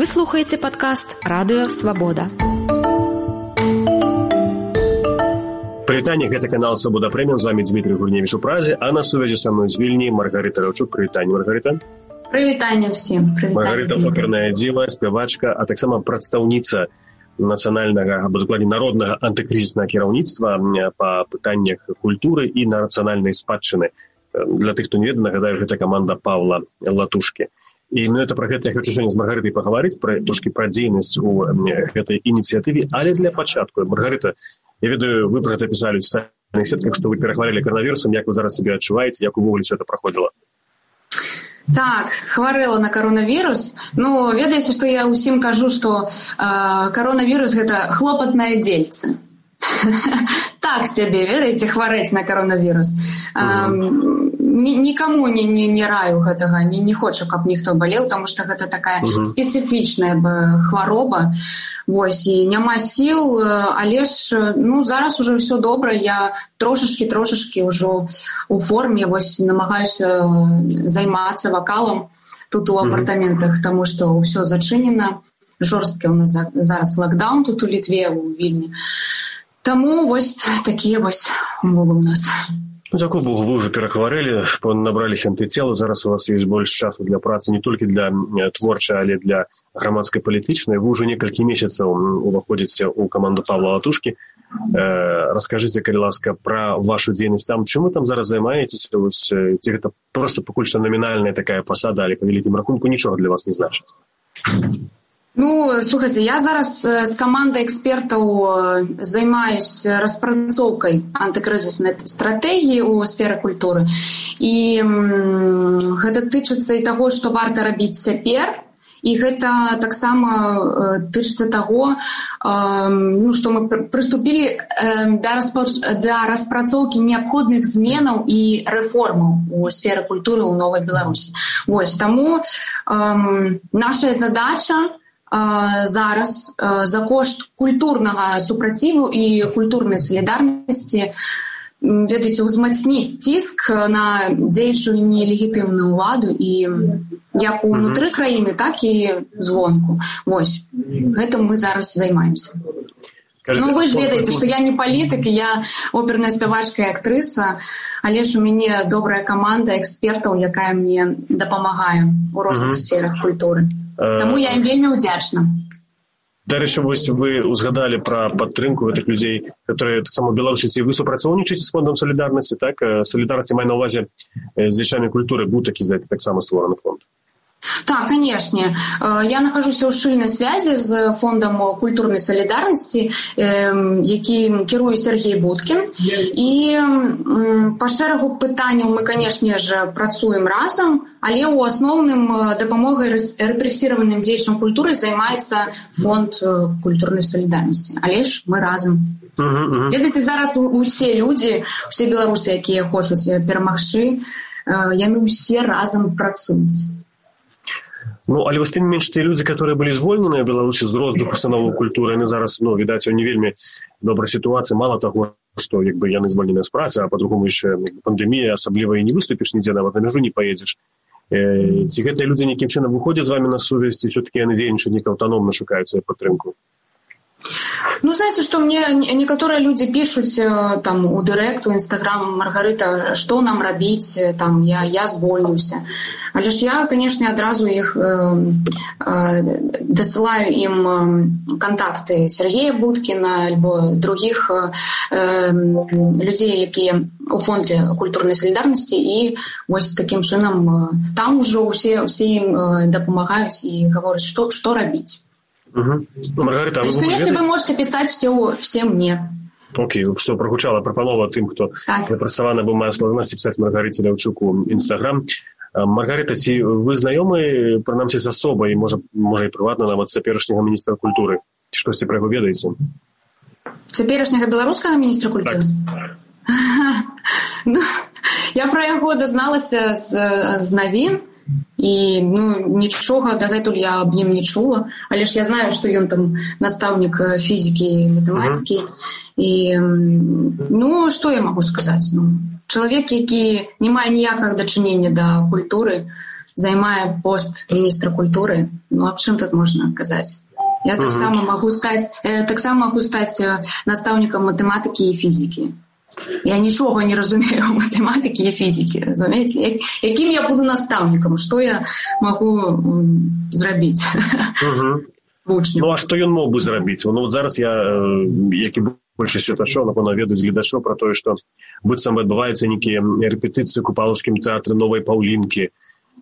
Вы слухаеце падкаст «Радыё Свабода». Прывітанне, гэта канал «Свабода Прэміум». З вами Дмитрий Гурневич у Празе, а на сувязі са мной з Вільні Маргарита Раўчук. Прывітанне, Маргарита. Прывітанне ўсім. Маргарита – оперная дзіва, спявачка, а таксама прадстаўніца нацыянальнага, або дакладней народнага антыкрызіснага кіраўніцтва па пытаннях культуры і нацыянальнай спадчыны. Для тых, хто не ведае, нагадаю, гэта каманда Павла Латушкі. І это про гэта я хочу сёння з Маргарытай пагаварыць, трошкі пра дзейнасць у гэтай ініцыятыве. Але для пачатку, Маргарита, я ведаю, вы про гэта пісалі ў сацыяльных сетках, што вы перахварылі коронавірусам, як вы зараз сябе адчуваеце, як увогуле ўсё гэта праходзіла? Так, хварэла на коронавірус. Ну, ведаеце, што я ўсім кажу, што коронавірус – гэта хлопатнае дзельце. Так сябе, ведаеце, хварэць на коронавірус. Нікаму не раю гэтага, не хочу, каб ніхто балеў, таму што гэта такая спецыфічная хвароба. Вось, і няма сіл, але ж, ну, зараз уже ўсё добра, я трошашкі ўжо у форме, вось, намагаюся займацца вакалам тут у апартаментах, таму што ўсё зачынена, жорсткі у нас зараз лакдаун тут у Літве, у Вільні. Таму вось такія вось умовы у нас. Дзякуй Богу, вы ўжо перахварэлі, набраліся антыцелу, зараз у вас ёсць больш часу для працы не толькі для творчай, але для грамадскай палітычнай. Вы ўжо некалькі месяцаў уваходзіце ў каманду Павла Латушкі. Раскажыце, калі ласка, пра вашу дзейнасць там. Чым вы там зараз займаецеся? Ці гэта проста пакуль што намінальная такая пасада, але па вялікім рахунку нічога для вас не значыць? Ну, слухайце, я зараз з камандай экспертаў займаюся распрацоўкай антыкрызіснай стратэгіі ў сферы культуры. І гэта тычыцца і таго, што варта рабіць цяпер, і гэта таксама тычыцца таго, што мы прыступілі да распрацоўкі неабходных зменаў і рэформаў у сферы культуры ў Новай Беларусі. Вось, таму наша задача зараз за кошт культурнага супраціву і культурнай салідарнасці, ведаеце, узмацніць ціск на дзеючую нелегітымную ўладу і як унутры краіны, так і звонку. Вось, гэтым мы зараз займаемся. Ну, вы ж ведаеце, што я не палітык, я оперная спявачка і актрыса, але ж у мяне добрая каманда экспертаў, якая мне дапамагае ў розных сферах культуры. Таму я ім вельмі ўдзячна. Дарэчы, вось вы узгадалі пра падтрымку гэтых людзей, которые таксама беларусіцы. Вы супрацоўнічаеце з фондам салідарнасці, так? Салідарнасці мае на ўвазе з дзеячамі культуры, быў такі, здаецца, таксама створаны фонд. Так, конечно. Я нахожуся ў шчыльнай связі з фондам культурнай салідарнасці, якім кіруе Сергей Будкін. І па шэрагу пытанняў мы, конечно ж, працуем разам, але ў асноўным дапамогай рэпрэсіраваным дзеячам культуры займаецца фонд культурнай салідарнасці. Але ж мы разам. Ведаеце, зараз усе людзі, усе беларусы, якія хочуць перамагчы, яны ўсе разам працуюць. Ну, але вось тым менш тыя людзі, которые былі звольненыя ў Беларусі з роздуху станову культуры, яны зараз, ну, відаць, у не вельмі добрай сітуацыі. Мала таго, што як бы яны звольненыя з працы, а па-другому яшчэ пандэмія, асабліва і не выступіш нідзе, нават на мяжу не паедзеш. Ці гэтыя людзі нейкім чынам выходзяць з вамі на сувязь, ці ўсё-такі яны дзейнічаюць нейка аўтаномна, шукаюць сваю падтрымку? Ну, знаете, что мне некоторые люди пишут там у директ, у Инстаграм: Маргарита, что нам рабіць, там, я звольнюся. Але ж я, конечно, одразу их досылаю им контакты Сергея Будкина альбо других людей, якія у фонде культурной солидарности, и вось таким чынам там уже все им дапамагаюць и говорят, что рабіць. Маргарита, то есть, конечно, вы можете писать все мне. Окей, что прогучала пропанова тым, хто працаваны або мае складанасці пісаць Маргарыце Раўчук у Інстаграм. Маргарита, ці вы знаёмы, прынамсі, з асобай, можа і прыватна, нават цяперашняга міністра культуры? Ці штосьці пра яго ведаеце? Цяперашняга беларускага міністра культуры? Так. Ну, я пра яго дазналася з навін, і нічога дагэтуль я аб ім не чула, але ж я знаю, што ён там настаўнік фізікі і матэматыкі. І што я магу сказаць? Чалавек, які не мае ніякага дачынення да культуры, займае пост міністра культуры. Ну, аб чым тут можна казаць? Я таксама магу стаць настаўнікам матэматыкі і фізікі. Я нічога не разумею ў матэматыкі і фізікі, разумееце? Якім я буду настаўнікам? Што я магу зрабіць? Вучню. Ну, а што ён мог бы зрабіць? Ну, вот зараз я, як і большасць чытачоў, напэўна, ведаюць гледачоў пра тое, што быццам адбываюцца нейкія рэпетыцыі ў Купалаўскім тэатры новай Паўлінкі.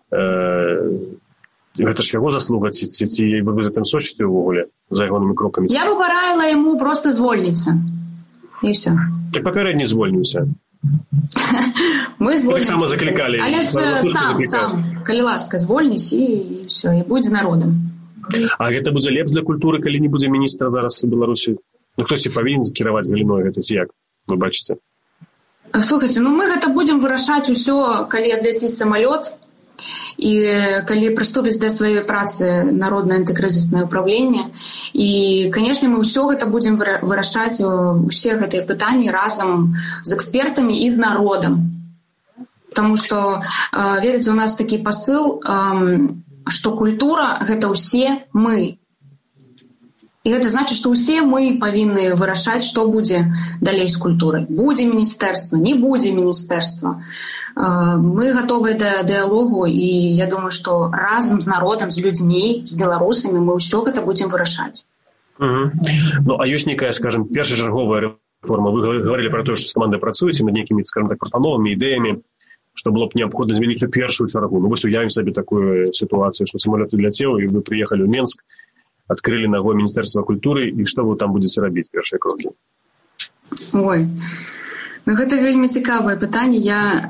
Гэта ж яго заслуга, ці вы гэтым сочыце ўвогуле за ягонымі крокамі? Я бы параіла яму проста звольніцца. І ўсё. Так папярэдні звольніўся. Мы звольнімся. Так само заклікалі. Але ж сам, калі ласка, звольнісь і ўсё, і будзе народам. А гэта будзе лепш для культуры, калі не будзе міністра зараз у Беларусі? Ну, хтосьці павінен кіраваць галіной гэта, ці як? Вы бачыце? Слухайце, ну мы гэта будзем вырашаць усё, калі адляціць самалёт, і калі прыступіць да сваёй працы народнае антыкрызіснае ўправленне. І, канешне, мы ўсё гэта будзем вырашаць, усе гэтыя пытанні разам з экспертамі і з народам. Таму што, ведаеце, у нас такі пасыл, што культура — гэта ўсе мы. І гэта значыць, што ўсе мы павінны вырашаць, што будзе далей з культурай. Будзе міністэрства, не будзе міністэрства. Мы гатовыя да дыялогу, і я думаю, што разам з народам, з людзьмі, з беларусамі мы ўсё гэта будзем вырашаць. Ну, а ёсць нейкая, скажем, першачарговая рэформа. Вы гаварылі пра тое, што з камандай працуеце над нейкімі, скажем так, прапановамі, ідэямі, што было б неабходна змяніць у першую чаргу. Ну, вось уявім сабе такую сітуацыю, што самалёт уляцеў, і вы прыехалі ў Менск, адкрылі нагой Міністэрства культуры, і што вы там будзеце рабіць, першыя крокі? Ой, ну гэта вельмі цікавае пытанне.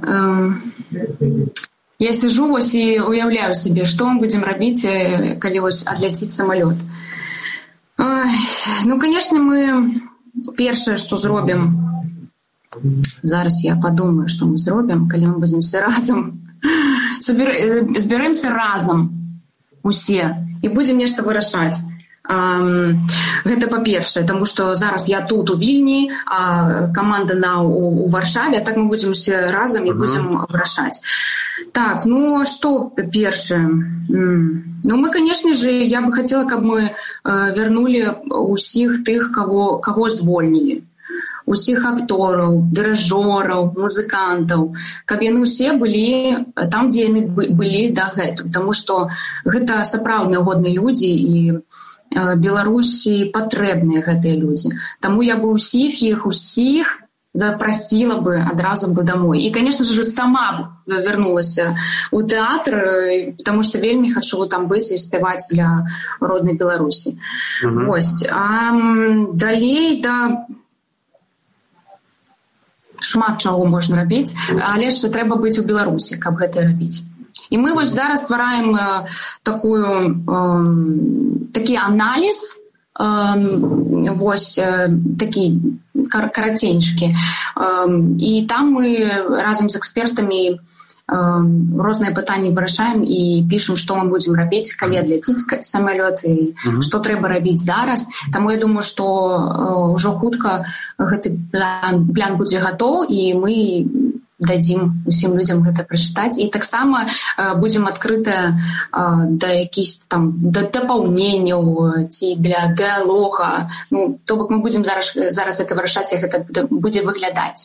Я сижу вось і уяўляю сабе, што мы будзем рабіць, калі вось адляціць самалёт. Ну, канешне, мы першае, што зробім, зараз я падумаю, што мы зробім, калі мы будзем все разам, збярэмся разам усе і будзем нешта вырашаць. Гэта па-першае, таму што зараз я тут у Вільні, а каманда у Варшаве, так мы будзем усе разам і будзем вырашаць. Так, ну што першае? Ну мы, канешне же, я бы хацела, каб мы вярнулі усіх тых, каго звольнілі. Усіх актораў, дырэжораў, музыкантаў, каб яны ўсе былі там, дзе яны былі дагэтуль. Таму што гэта сапраўдныя годныя людзі, і Беларусі патрэбныя гэтыя людзі. Таму я бы усіх запрасіла бы адразу бы домой. І, канешне ж, сама вярнулася ў тэатр, таму што вельмі хачу там быць і спяваць для роднай Беларусі. Вось. А далей, шмат чаго можна рабіць, але ж трэба быць у Беларусі, каб гэта рабіць. І мы вось зараз ствараем такі аналіз, вось такі караценькі. І там мы разам з экспертамі розныя пытанні вырашаем і пішам, што мы будзем рабіць, калі адляціць самалёт, і што трэба рабіць зараз. Таму я думаю, што ўжо хутка гэты план будзе гатоў, і мы дадзім усім людзям гэта прачытаць. І таксама будзем адкрытыя да якісь там дапаўненняў ці для дыялога. Ну, то бок мы будзем зараз гэта вырашаць, як гэта будзе выглядаць.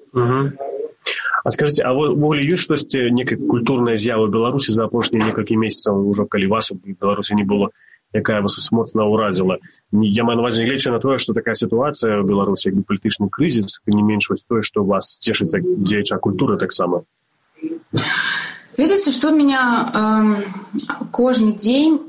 А скажыце, а ввогуле ёсць штосьці, некая культурная з'ява Беларусі за апошнія некалькі месяцаў, ужо калі вас у Беларусі не было, якая вас моцна ўразіла? Я маю на увазе, гледзячы на тое, што такая сітуацыя ў Беларусі, як бы палітычны крызіс, тым не менш вось тое, што вас цешыць як дзеяча культуры таксама. Ведаеце, што меня кожны дзень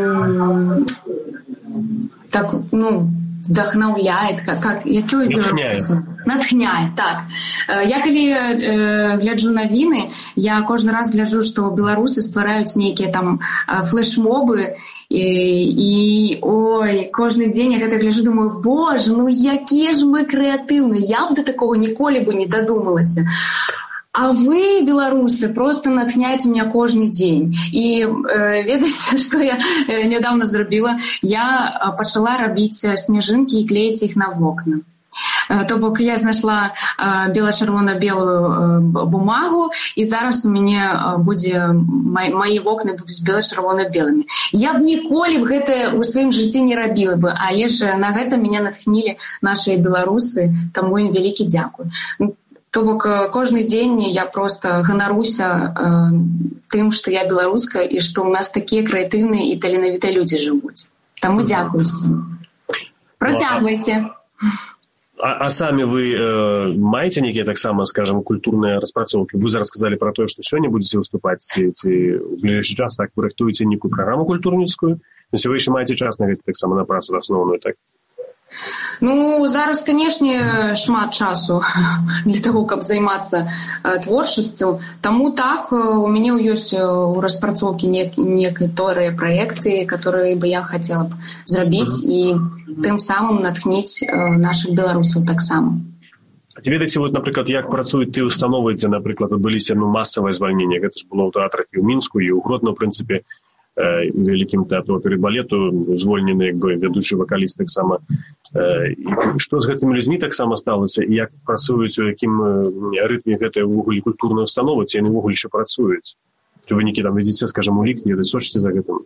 так, вдохновляет, якое беларускае слово? Натхняе, так. Я калі гляджу навіны, я кожны раз гляджу, што беларусы ствараюць нейкія там флешмобы, і кожны дзень я гэта гляджу, думаю, боже, якія ж мы крэатыўныя, я б да такога ніколі бы не дадумалася. А вы, беларусы, просто натхняеце меня кожны дзень. І ведаеце, што я нядаўна зрабіла? Я пачала рабіць сняжынкі і клеіць іх на вокны. То бок я знайшла бела-чырвона-белую бумагу, і зараз у мяне будзе мае вокны будуць бела-чырвона-белымі. Я б ніколі гэта ў сваім жыцці не рабіла бы, але ж на гэта мяне натхнілі нашыя беларусы, таму ім вялікі дзякуй. То бок кожны дзень я проста ганаруся тым, што я беларуска і што ў нас такія крэатыўныя і таленавітыя людзі жывуць. Таму дзякуй усім. Працягвайце. А самі вы маеце нейкія таксама, скажам, культурныя распрацоўкі? Вы зараз сказалі пра тое, што сёння будзеце выступаць, ці ў бліжэйшы час так вы рыхтуеце нейкую праграму культурніцкую? Ці вы яшчэ маеце час на гэта таксама на працу асноўную, так? Ну, зараз, канешне, шмат часу для того, каб займацца творчасцю. Таму так, у мяне ёсць у распрацоўкі некаторыя праекты, которые бы я хацела б зрабіць і тым самым натхніць нашых беларусаў таксама. А ці ведаеце, вот, напрыклад, як працуюць тыя установы, дзе, напрыклад, адбыліся масавае звальненне? Гэта ж было ў тэатрах і ў Мінску, і ў Гродно, ў прынцыпе, вялікім тэатру оперы і балету, звольнены як бы вядучы вакаліст таксама. І што з гэтымі людзьмі таксама сталася, і як працуюць, у якім рытме гэтыя ўвогуле культурныя установы, ці яны ўвогуле яшчэ працуюць? Ці вы нейкі там ведзіце, скажам, улік, не сочыце за гэтым?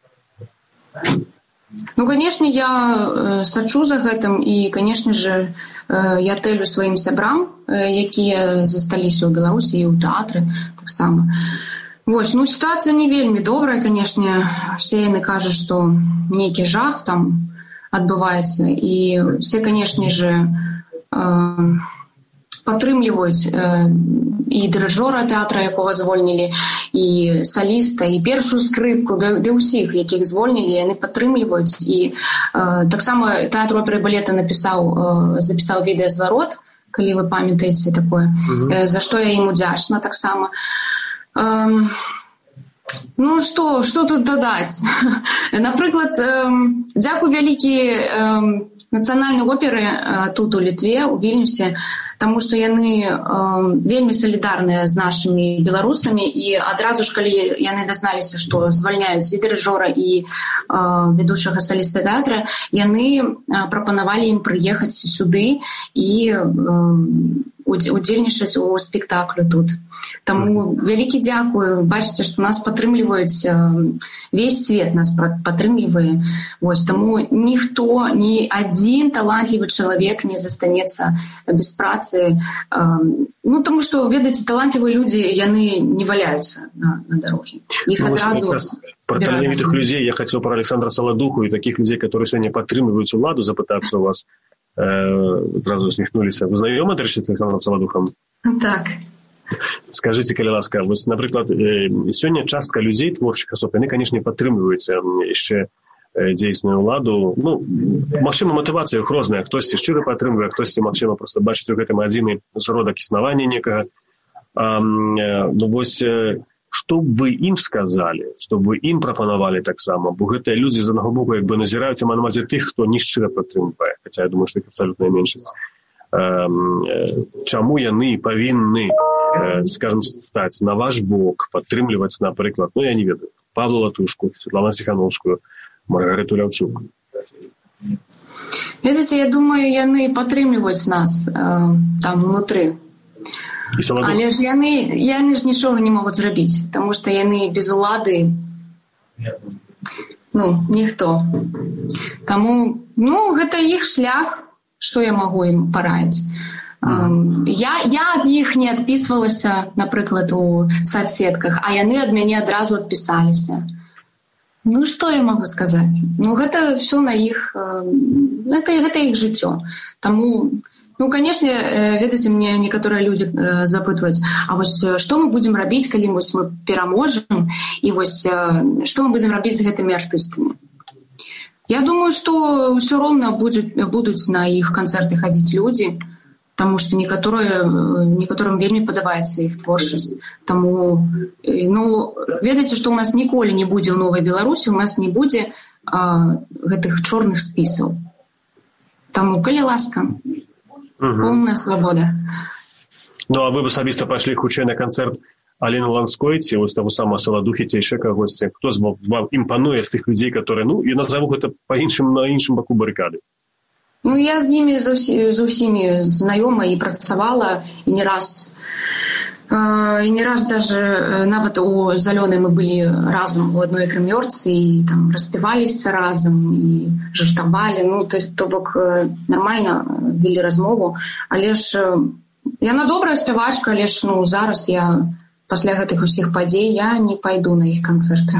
Ну, канешне, я сачу за гэтым, і, канешне же, я тэлю сваім сябрам, якія засталіся ў Беларусі і ў тэатры таксама. Вось, ну, сітуацыя не вельмі добрая, канешне, все яны кажуць, што нейкі жах там адбываецца, і все, канешне же, падтрымліваюць і дырыжора тэатра, якога звольнілі, і саліста, і першую скрыпку, да ўсіх, якіх звольнілі, яны падтрымліваюць. І таксама тэатр оперы і балета запісаў відэазварот, калі вы памятаеце такое, за што я ім удзячна таксама. Ну, што тут дадаць? Напрыклад, дзякуй вялікі нацыянальнай оперы тут у Літве, у Вільнюсе, таму што яны вельмі салідарныя з нашымі беларусамі, і адразу ж, калі яны дазналіся, што звальняюць і дырыжора, і вядучага саліста тэатра, яны прапанавалі ім прыехаць сюды і удзельнічаць у спектаклю тут. Таму вялікі дзякуй. Бачыце, што нас падтрымліваюць, весь свет нас падтрымлівае. Вось, таму ніхто, ні адзін талантлівы чалавек не застанецца без працы. Ну, таму што, ведаеце, талантлівыя людзі, яны не валяюцца на дарогі. Іх адразу про таленавітых людзей я хацеў пра Александра Саладуху і такіх людзей, которые сёння падтрымліваюць уладу, запытацца у вас. Зразу усміхнуліся. Вы знаёмы, дарэчы, з Александром Саладухам? Так. Скажыце, калі ласка, вось, напрыклад, сёння частка людзей, творчых асоб, яны, канешне, падтрымліваюць яшчэ дзейсную ўладу. Ну, магчыма, матывацыя іх розная. Хтосьці шчыра падтрымлівае, хтосьці, магчыма, проста бачыць у гэтым адзіны зародак існавання некага. Ну, вось, што б вы ім сказалі, што б вы ім прапанавалі таксама, бо гэтыя людзі з аднаго боку як бы назіраюць амаль тых, хто не шчыра падтрымвае, хаця я думаю, што іх абсалютная меншасць. Чаму яны павінны, скажам, стаць на ваш бок, падтрымліваць, напрыклад, ну, я не ведаю, Павла Латушку, Светлану Ціхановскую, Маргарыту Ляўчук? Ведаеце, я думаю, яны падтрымліваюць нас там унутры. Але ж яны ж нічога не могуць зрабіць, таму што яны без улады, ну, ніхто. Таму, ну, гэта іх шлях, што я магу ім параіць. Я ад іх не адпісвалася, напрыклад, у садсетках, а яны ад мяне адразу адпісаліся. Ну, што я магу сказаць? Ну, гэта ўсё на іх, гэта іх жыццё. Таму, ну, канешне, ведаеце, мне некаторыя людзі запытваюць, а вось што мы будзем рабіць, калі вось мы пераможам, і вось што мы будзем рабіць з гэтымі артыстамі? Я думаю, што ўсё роўна будуць на іх канцэрты хадзіць людзі, таму што некаторым вельмі падабаецца іх творчасць. Таму, ну, ведаеце, што ў нас ніколі не будзе ў Новай Беларусі, у нас не будзе гэтых чорных спісаў. Таму, калі ласка, поўная свабода. Ну, а вы б асабіста пайшлі хутчэй на канцэрт Алены Ланской, ці вось таго самого Саладухі, ці яшчэ кагосьці? Хто вам імпануе з тых людзей, которые, ну, я назову гэта на іншым баку барыкады? Ну, я з імі з усімі знаёма і працавала, і не раз даже нават у Зялёнай мы былі разам у адной грымёрцы і там распяваліся разам і жартавалі. Ну, то бок нармальна вялі размову, але ж яна добрая спявачка, але ж ну, зараз я пасля гэтых усіх падзей я не пайду на іх канцэрты.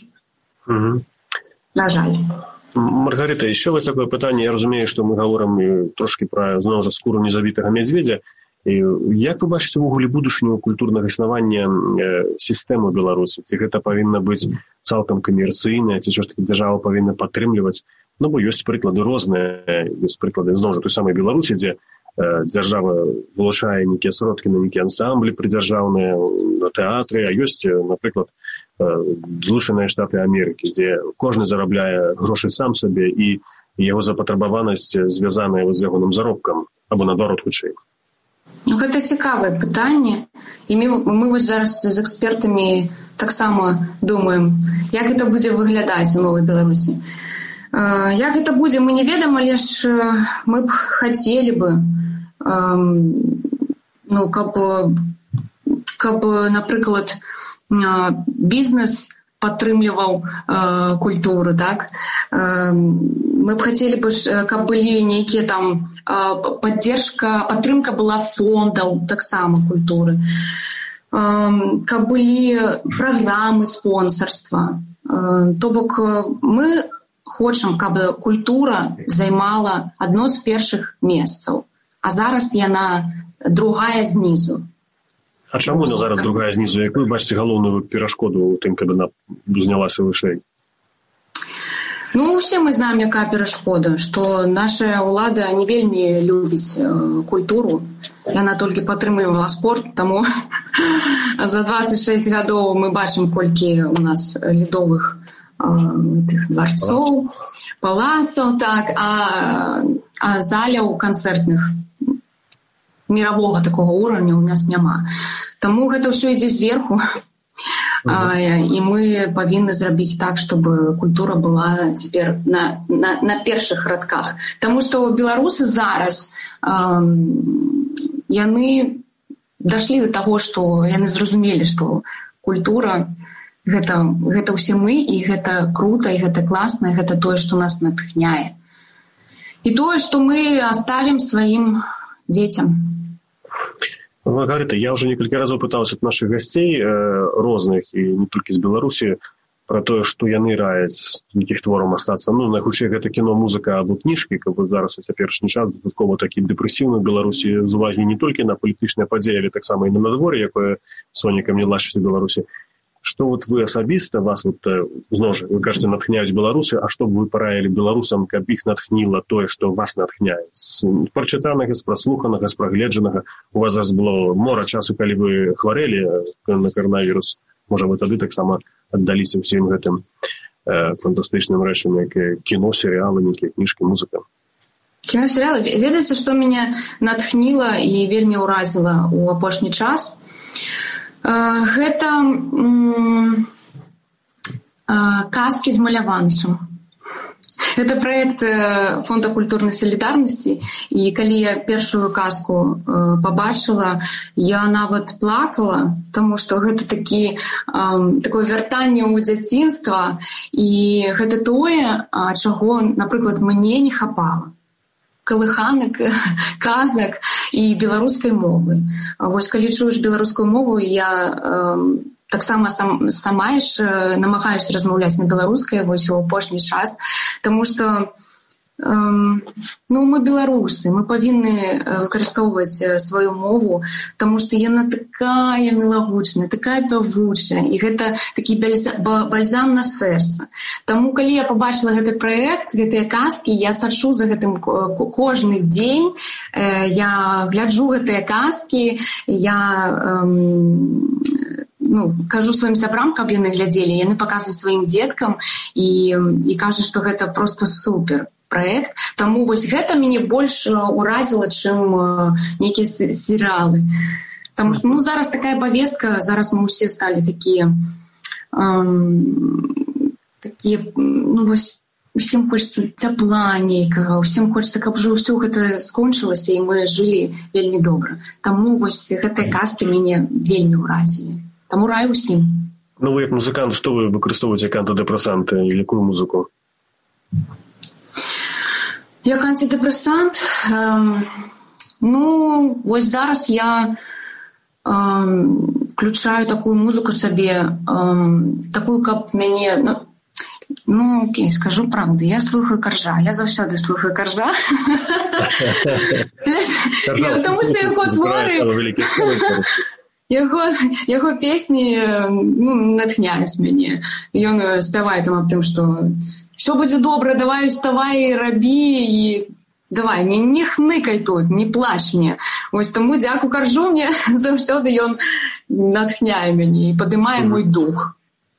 На жаль. Маргарита, еще вот такое питание. Я разумею, что мы говорим трошки про, знову ж, скуру незабитого медведя. І як ви бачите увогуле будучыню культурнага існавання сістэмы Беларусі? Ці гэта павінна быць цалкам камерцыйная, ці ўсё ж такі дзяржава павінна падтрымліваць? Ну, бо ёсць прыклады розныя, ёсць прыклады, зноў жа, той самай Беларусі, дзе дзяржава вылучае нейкія сродкі на нейкія ансамблі прыдзяржаўныя, на тэатры, а ёсць, напрыклад, Злучаныя Штаты Амерыкі, дзе кожны зарабляе грошы сам сабе, і яго запатрабаванасць звязаная з ягоным заробкам, або наадварот хутчэй. Ну, гэта цікавае пытанне, і мы вось зараз з экспертамі таксама думаем, як гэта будзе выглядаць у новай Беларусі. Як гэта будзе, мы не ведаем, але ж мы б хацелі бы, ну, каб, напрыклад, бізнес падтрымліваў культуру, так? Мы б хацелі бы, каб былі нейкія там падтрымка была фондаў таксама культуры, каб былі праграмы спонсарства. То бок мы хочам, каб культура займала адно з першых месцаў, а зараз яна другая знізу. А чаму она зараз другая знізу? Як вы бачыце галоўную перашкоду ў тым, каб яна узнялася вышэй? Ну, усе мы знаем, якая перашкода, што наша ўлада не вельмі любіць культуру. Яна толькі падтрымлівала спорт, таму за 26 гадоў мы бачым, колькі у нас ледовых дворцоў, палацаў, так, а заляў канцэртных мирового такого уровня у нас няма. Таму гэта ўсё ідзе зверху. І мы павінны зрабіць так, чтобы культура была цяпер на першых радках. Таму што беларусы зараз яны дашлі до таго, што яны зразумелі, што культура гэта ўсе мы, і гэта круто, і гэта класна, і гэта тое, што нас натхняе. І тое, што мы оставім сваім дзецям. Маргарита, я уже несколько разов пытался от наших гостей розных, и не только из Беларуси, про то, что яны раяць нейкіх творам астацца. Ну, найхутчэй гэта кіно, музыка або кніжкі, каб зараз у цяперашні час дадатково такі дэпрэсіўны ў Беларусі з увагі не толькі на палітычныя падзеі, але таксама і на надвор'е, якое сонікам не лашыць у Беларусі. Што вот вы асабіста, вас вот, зноў жа, вы кажаце, натхняюць беларусы, а што б вы параілі беларусам, каб іх натхніла тое, што вас натхняе? З прачытанага, з праслуханага, з прагледжанага. У вас зараз было мора часу, калі вы хварэлі на каранавірус. Можа, вы тады таксама аддаліся ўсім гэтым фантастычным рэчам, як кіно, серыялы, нейкія кніжкі, музыка. Кіно, серыялы. Ведаеце, што мяне натхніла і вельмі ўразіла ў апошні час? Гэта казкі з маляванышам. Гэта праект Фонда культурнай салідарнасці, і калі я першую казку пабачыла, я нават плакала, таму што гэта такое вяртанне ў дзяцінства, і гэта тое, чаго, напрыклад, мне не хапала. Калыханак, казак і беларускай мовы. Вось калі чуеш беларускую мову, я таксама сама яшчэ намагаюся размаўляць на беларускай вось у апошні час, таму што мы беларусы, мы павінны выкарыстоўваць сваю мову, таму што яна такая мілагучная, такая пявучая, і гэта такі бальзам на сэрца. Таму, калі я пабачыла гэты праект, гэтыя казкі, я сачу за гэтым кожны дзень, я гляджу гэтыя казкі, я кажу сваім сябрам, каб яны глядзелі, яны паказваюць сваім дзеткам і кажуць, што гэта проста супер праект. Таму вось гэта мяне больш уразіла, чым нейкія серыялы. Таму што зараз такая павестка, зараз мы ўсе сталі такія, вось усім хочацца цяпла нейкага, усім хочацца, каб уже ўсё гэта скончылася, і мы жылі вельмі добра. Таму вось гэтыя казкі мяне вельмі ўразілі. Таму раю ўсім. Ну, вы як музыкант, што вы выкарыстоўваеце як антыдэпрэсанты і якую музыку? Як антидепрессант? Вось зараз я включаю такую музыку сабе, такую, каб мяне... окей, скажу правду, я слухаю Каржа. Я заўсёды слухаю Каржа. Таму што яго творы... Яго песні натхняюць мяне. Ён спявае там аб тым, што все будзе добра, давай уставай, рабі, і давай, не хныкай тут, не плач мне. Вось таму дзякую Каржу, мне заўсёды ён натхняе мяне і падымае мой дух.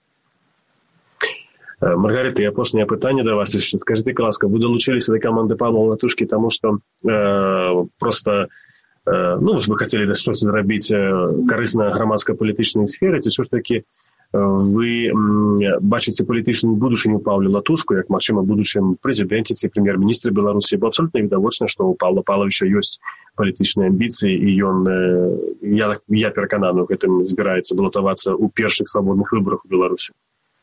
Маргарита, апошняе пытанне да вас яшчэ. Скажыце, ласка, вы далучыліся да каманды Павла Латушкі, таму што проста вы хацелі штось зрабіць карысна грамадска-палітычнай сферы, ці ўсё ж такі вы бачыце палітычную будучыню Паўле Латушку, як, магчыма, будучым прэзідэнце ці прэм'ер-міністры Беларусі, бо абсолютна відавочна, што у Паўла Павловича ёсць палітычныя амбіцыі, і ён, я перакананы, у гэтым збіраецца балатавацца ў першых свабодных выбарах у Беларусі.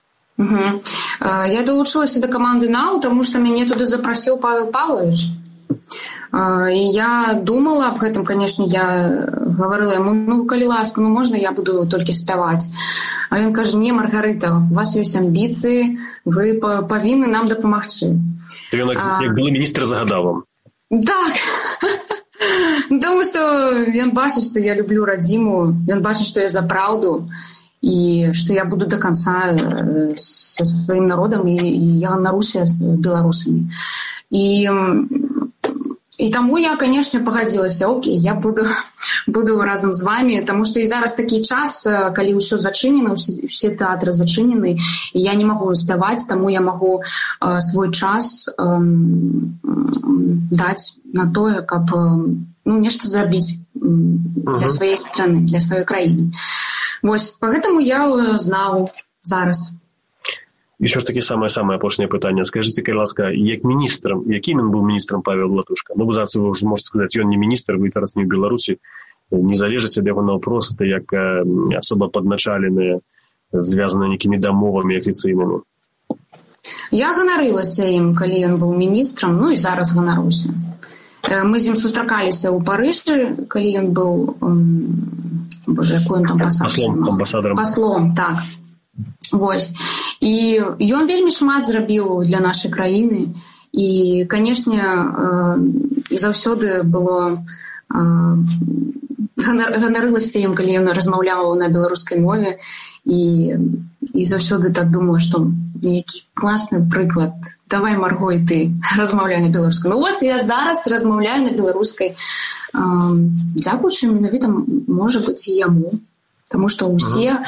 Я далучылася да каманды НАУ, таму што мяне туды запрасіў Павел Павлович. І я думала аб гэтым, канешне, я гаварыла яму, калі ласка, можна я буду толькі спяваць. А ён кажа, не, Маргарыта, у вас ёсць амбіцыі, вы павінны нам дапамагчы. Ён, як былы міністр, загадаў вам? Так. Таму што ён бачыць, што я люблю радзіму, ён бачыць, што я за праўду, і што я буду до конца са сваім народам, і я ганаруся беларусамі. І таму я, канешне, пагадзілася, окей, я буду разам з вамі, таму што і зараз такі час, калі ўсё зачынена, усе тэатры зачынены, і я не магу спяваць, таму я магу свой час даць на тое, каб нешта зрабіць для сваёй страны, для сваёй краіны. Вось, пагэтаму я знаў зараз. І що ж таки самае апошняе пытанне. Скажыце, калі ласка, як міністрам, якім ён быў міністрам Павел Латушка? Бо зараз вы ўжо можете сказаць, ён не міністр, вы зараз не ў Беларусі, не залежыць ад яго наўпрост, як асоба падначаленая, звязана нейкімі дамовамі афіцыйнымі. Я ганарылася ім, калі ён быў міністрам, і зараз ганаруся. Мы з ім сустракаліся ў Парыжы, калі ён быў, якую ён там пасаду? Паслом, так. Вось. І ён вельмі шмат зрабіў для нашай краіны, і, канешне, заўсёды было ганарылася ім, калі ён размаўляў на беларускай мове, і заўсёды так думала, што які класны прыклад, давай, Марго, і ты размаўляй на беларускай. Вось я зараз размаўляю на беларускай, дзякуючы менавіта, можа быць, і яму. Таму што усе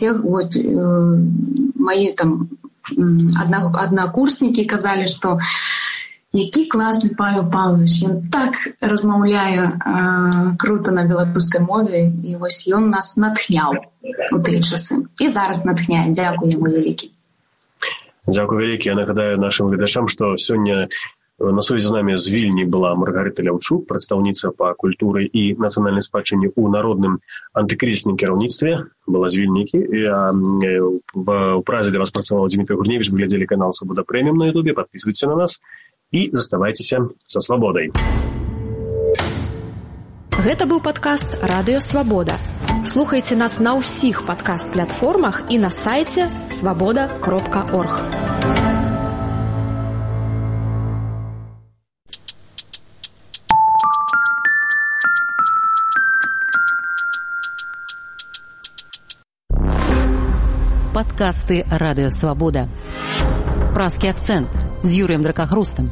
мои там аднакурснікі казалі, што які класны Павел Павлович, ён так размаўляе крута на беларускай мове, і вось ён нас натхняў у тыя часы. І зараз натхняе. Дзякуй яму вялікі. Дзякуй вялікі. Я нагадаю нашым гледачам, што сёння на сувязі з намі з Вільні была Маргарита Ляўчук, прадстаўніца па культуры і нацыянальнай спадчыне ў народным антыкрызісным кіраўніцтве, была з Вільнікі. У Празе для вас працаваў Дмітрий Гурневіч, вы глядзелі канал Свабода Прэміум на Ютубе, подписывайтесь на нас і заставайцеся са свабодай. Гэта быў падкаст «Радыё Свабода». Слухайце нас на ўсіх падкаст-платформах і на сайце свабода.орг. Подкасты «Радио Свобода». «Празский акцент» с Юрием Дракохрустом.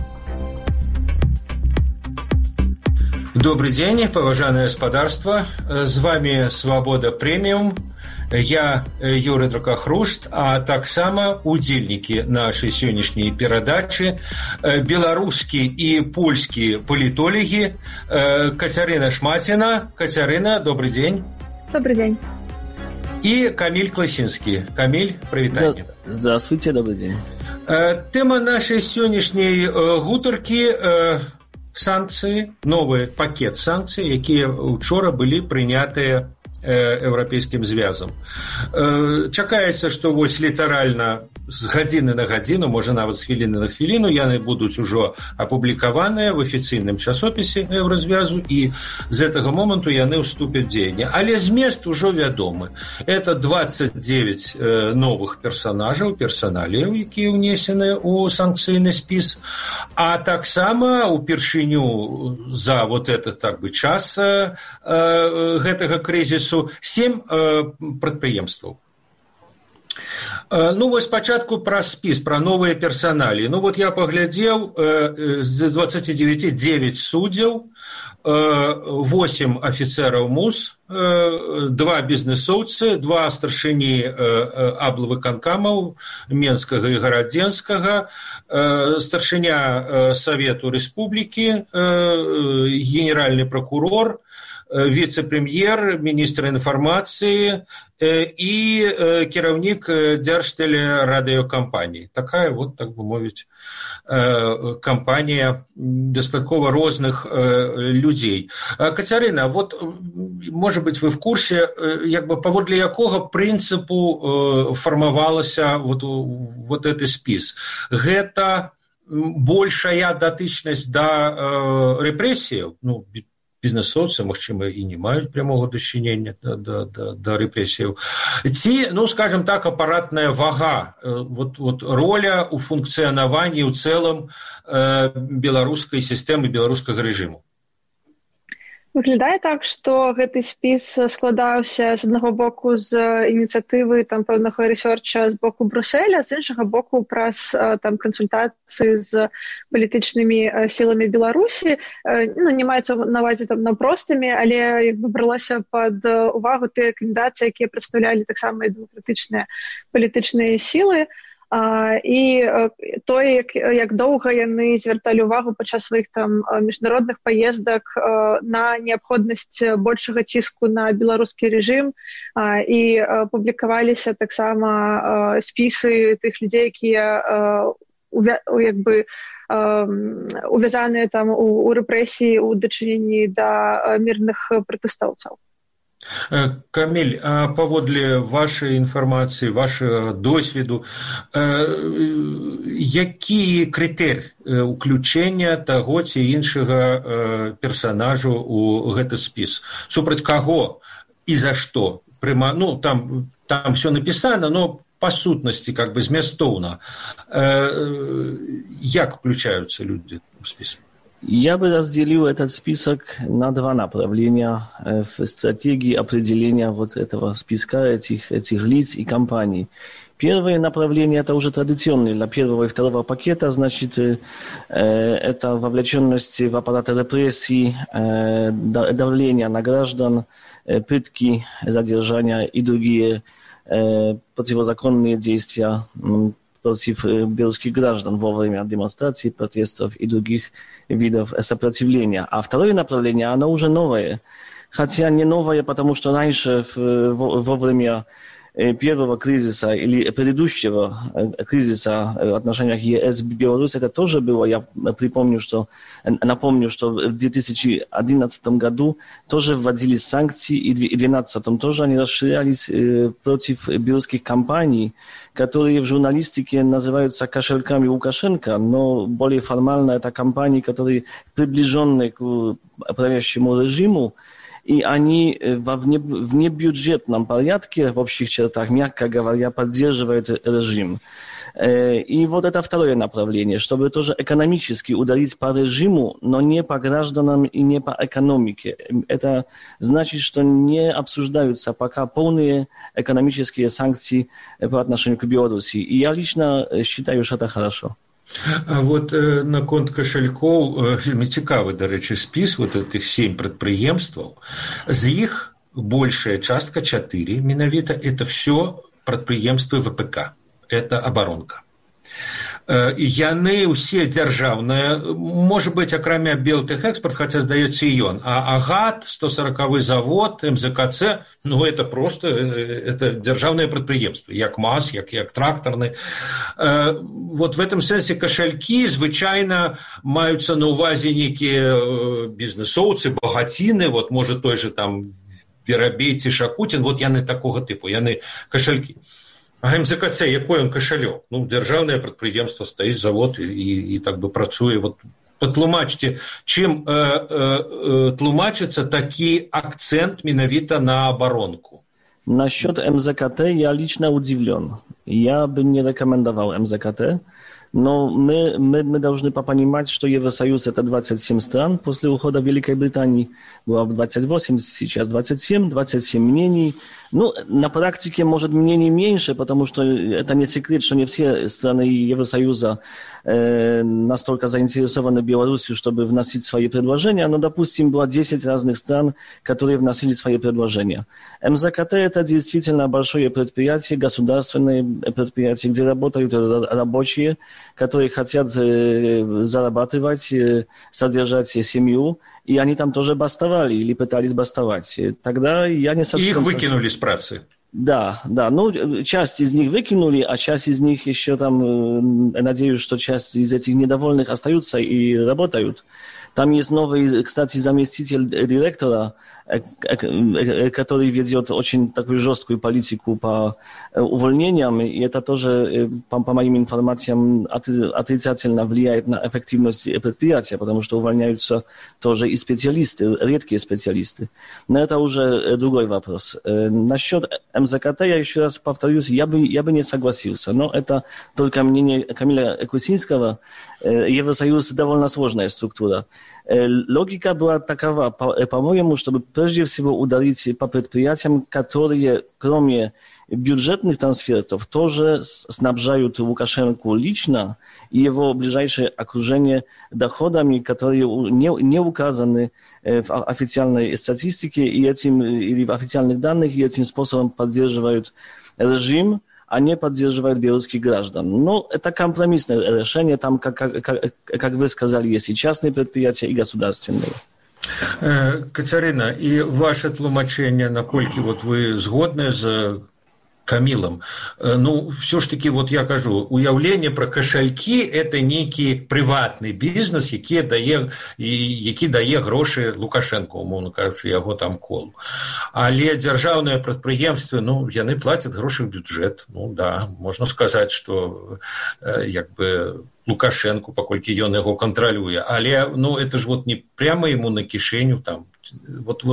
Добрый день, поважанное господарство. С вами «Свобода Премиум». Я Юрий Дракохруст, а таксама удзельнікі нашай сённяшняй перадачы беларускія і польскія палітолагі Кацярына Шмаціна. Кацярына, добрый день. Добрый день. И Камиль Класинский. Камиль, привитание. Здравствуйте, добрый день. Тэма нашай сённяшняй гутаркі санкцыі, новы пакет санкцый, якія учора былі прынятыя Еўрапейскім звязам. Чакаецца, што вось літаральна з гадзіны на гадзіну, можа нават з хвіліны на хвіліну, яны будуць ужо апублікаваныя в афіцыйным часопісе Еўразвязу, і з гэтага моманту яны ўступяць дзеянне. Але змест ужо вядомы. Это 29 новых персаналіяў, якія ўнесены ў санкцыйны спіс, а таксама упершыню за вот этот так бы час гэтага крызісу 7 прадпрыемстваў. Ну, вось спачатку пра спіс, пра новыя персаналіі. Ну, вот я паглядзеў, з 29 9 суддзяў, 8 афіцэраў МУС, 2 бізнесоўцы, 2 старшыні аблвыканкамаў Менскага і Гарадзенскага, старшыня Савету Рэспублікі, генеральны пракурор, віцэ-прэм'ер, міністр інфармацыі і кіраўнік дзяржтэлерадыёкампаніі. Такая вот, так бы мовіць, кампанія дастаткова розных людзей. Кацярына, вот, можа быць, вы в курсе, як бы паводле якога прынцыпу фармавалася вот гэты спіс? Гэта большая датычнасць да рэпрэсіяў, ну, бізнесоўцы, магчыма, і не маюць прямога дачынення да рэпрэсіяў. Ці, ну, скажем так, апаратная вага, вот роля ў функцыянаванні ў цэлым беларускай сістэмы, беларускага рэжыму? Выглядае так, што гэты спіс складаўся з аднаго боку з ініцыятывы там пэўнага рэсёрча з боку Брюсселя, з іншага боку праз там кансультацыі з палітычнымі сіламі Беларусі. Ну, не маецца на ўвазе там напростымі, але як бы бралося пад увагу тыя кандыдаты, якія прадстаўлялі таксама і дэмакратычныя палітычныя сілы. І тое, як доўга яны звярталі ўвагу падчас сваіх там міжнародных паездак на неабходнасць большага ціску на беларускі рэжым, і публікаваліся таксама спісы тых людзей, якія як бы увязаныя там у рэпрэсіі ў дачыненні да мірных пратэстоўцаў. Каміль, а паводле вашай інфармацыі, вашага досведу, які крытэрый уключэння таго ці іншага персанажу ў гэты спіс? Супраць каго і за што? Ну, там все напісана, но па сутнасці, как бы змястоўна. Як включаюцца людзі ў спіс? Я бы разделил этот список на 2 направления в стратегии определения вот этого списка этих лиц и компаний. Первое направление – это уже традиционное для первого и второго пакета, значит, это вовлеченность в аппарат репрессий, давление на граждан, пытки, задержания и другие противозаконные действия против белорусских граждан во время демонстраций, протестов и других видов сопротивления. А второе направление, оно уже новое. Хотя не новое, потому что раньше, во время первого кризиса или предыдущего кризиса в отношениях ЕС и Беларусь, это тоже было. Я напомню, что в 2011 году тоже вводились санкции, и в 2012 тоже они расширялись против белорусских компаний, которые в журналистике называются кошельками Лукашенко, но более формально это компании, которые приближены к правящему режиму, и они в внебюджетном порядке, в общих чертах, мягко говоря, поддерживают режим. И вот это второе направление, чтобы тоже экономически ударить по режиму, но не по гражданам и не по экономике. Это значит, что не обсуждаются пока полные экономические санкции по отношению к Беларуси. И я лично считаю, что это хорошо. Вот наконт кошелькоў вельмі цікавы, дарэчы, спіс вот этих 7 прадпрыемстваў. З іх большая частка, 4 менавіта, это все прадпрыемствы ВПК. Это оборонка. І яны ўсе дзяржаўныя, можа быць, акрамя Белтэхэкспарт, хаця, здаецца, і ён. А АГАТ, 140-й завод, МЗКЦ, ну, это просто это дзяржаўныя прадпрыемствы, як МАЗ, як трактарны. Вот в этом сэнсе кашалькі звычайна маюцца на ўвазе нейкія бізнесоўцы, багаціны, вот, можа, той же там Верабей ці Шакутін, вот яны такога тыпу, яны кашалькі. А МЗКЦ, якой он кашалёк? Ну, дзяржаўнае прадпрыемства, стаіць завод і так бы працуе. Вот патлумачце, чым тлумачыцца такі акцент менавіта на оборонку? Насчет МЗКТ я лично удивлен. Я бы не рекомендовал МЗКТ. Но мы должны понимать, что Евросоюз – это 27 стран. После ухода Великой Британии было 28, сейчас 27 мнений. Ну, на практике, может, мнений меньше, потому что это не секрет, что не все страны Евросоюза настолько заинтересованы Беларусью, чтобы вносить свои предложения. Но, допустим, было 10 разных стран, которые вносили свои предложения. МЗКТ – это действительно большое предприятие, государственное предприятие, где работают рабочие, которые хотят зарабатывать, содержать семью, и они там тоже бастовали или пытались бастовать. Тогда я не совсем... Их выкинули с працы. Да. Ну, часть из них выкинули, а часть из них еще там, надеюсь, что часть из этих недовольных остаются и работают. Там есть новый, кстати, заместитель директора, который ведет очень такую жесткую политику по увольнениям, и это тоже, по моим информациям, отрицательно влияет на эффективность предприятия, потому что увольняются тоже и специалисты, редкие специалисты. Но это уже другой вопрос. Насчет МЗКТ, я еще раз повторюсь, я бы не согласился, но это только мнение Камиля Кусинского. Евросоюз довольно сложная структура. Логика была такова, по-моему, чтобы прежде всего ударить по предприятиям, которые, кроме бюджетных трансфертов, тоже снабжают Лукашенко лично и его ближайшее окружение доходами, которые не указаны в официальной статистике или в официальных данных, и этим способом поддерживают режим, а не поддерживают белорусских граждан. Но это компромиссное решение. Там, как вы сказали, есть и частные предприятия, и государственные. Кацярына, і ваше тлумачэнне, наколькі вот вы згодны з Камілам, ну, все ж таки, вот я кажу, уяўленне пра кашалькі – это нейкі прыватны бізнес, які дае грошы Лукашенко, умоўна кажучы, яго там колу. Але дзяржаўныя прадпрыемствы, ну, яны плацяць грошы ў бюджэт. Ну, да, можна сказаць, што як бы Лукашенко, паколькі ён яго кантралюе. Але, ну, это ж вот не прямо ему на кішэню там. Вот,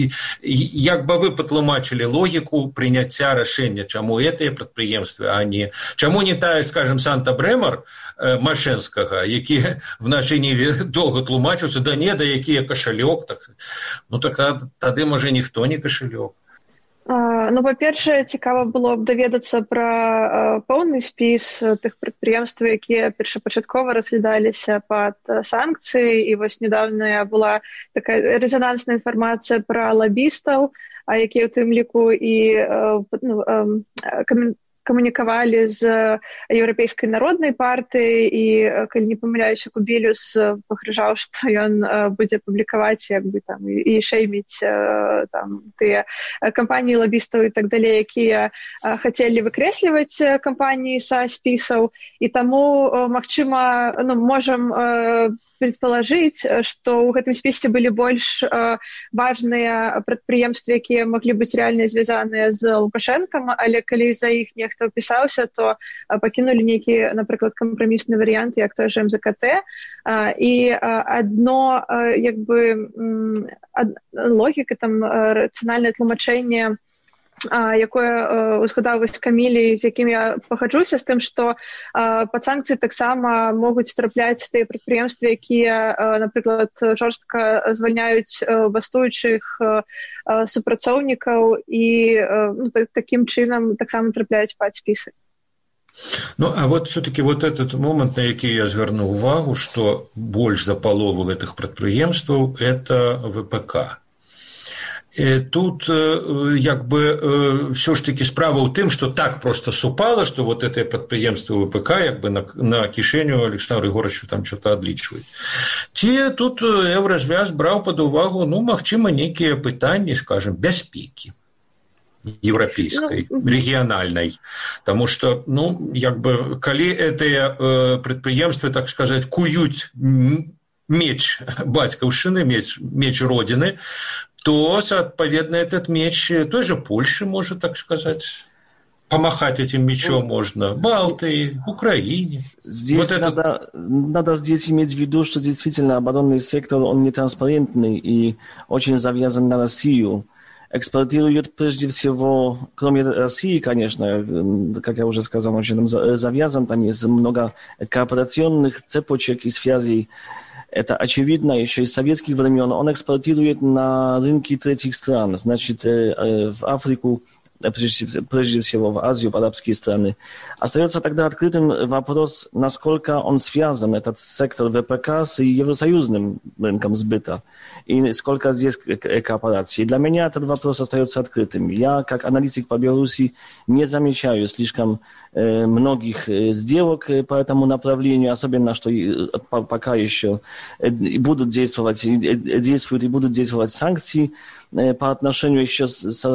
як бы вы патлумачылі логіку прыняцця рашэння, чаму гэтыя прадпрыемствы, а не... Чаму не тая, скажем, Санта-Брэмар Машэнскага, які в нашай ніве доўга тлумачыўся, да не, да які кашалёк. Так, ну, так тады, можа, ніхто не кашалёк. Ну, па-першае, цікава было б даведацца пра поўны спіс тых прадпрыемстваў, якія першапачаткова разглядаліся пад санкцыі, і вось нядаўная была такая рэзанансная інфармацыя пра лабістаў, якія ў тым ліку і камунікавалі з Еўрапейскай народнай партыяй, і, калі не памыляюся, Кубілюс пагражаў, што ён будзе публікаваць, як бы там, і шэйміць там тыя кампаніі лабістаў і так далей, якія хацелі выкрэсліваць кампаніі са спісаў, і таму, магчыма, ну, можам предположить, что ў гэтым спісе былі больш важныя прадпрыемствы, якія маглі быць рэальна звязаныя з Лукашэнкам, але калі за іх нехта ўпісаўся, то пакінулі нейкі, напрыклад, кампрамісны варыянт, як той же МЗКТ. І адно, як бы, логіка, там, рацыянальнае тлумачэнне, якое узгадаў вось Камілі, з якім я пагаджуся, з тым, што пад санкцыі таксама могуць трапляць тыя прадпрыемствы, якія, напрыклад, жорстка звальняюць бастуючых супрацоўнікаў і, ну, такім чынам таксама трапляюць пад спісы. Ну, а вот все-таки вот этот момент, на які я звярнуў увагу, што больш за палову гэтых прадпрыемстваў – это ВПК. Тут як бы все ж таки справа ў тым, што так просто супала, што вот это прадпрыемства ВПК як бы на кішэню Александру Егоровичу там что-то адлічваюць. Ці тут Еўразвяз браў пад увагу, ну, магчыма, нейкія пытанні, скажем, бяспекі европейской, региональной. Потому что, ну, як бы, калі этыя прадпрыемствы, так сказать, куюць меч бацькаўшчыны, меч родины, то, соответственно, этот меч той же Польши может, так сказать, помахать этим мечом можно. Балтии, Украине. Здесь вот надо здесь иметь в виду, что действительно оборонный сектор, он нетранспарентный и очень завязан на Россию. Экспортирует прежде всего, кроме России, конечно, как я уже сказал, очень завязан, там есть много кооперационных цепочек и связей. Это очевидно еще из советских времен. Он экспортирует на рынки третьих стран, значит, в Африку, прежде всего в Азию, в арабские страны. Остается тогда открытым вопрос, насколько он связан, этот сектор ВПК, с евросоюзным рынком сбыта, и сколько здесь коопераций. Для меня этот вопрос остается открытым. Я, как аналитик по Беларуси, не замечаю слишком многих сделок по этому направлению, особенно, что пока еще действуют и будут действовать санкции по отношению еще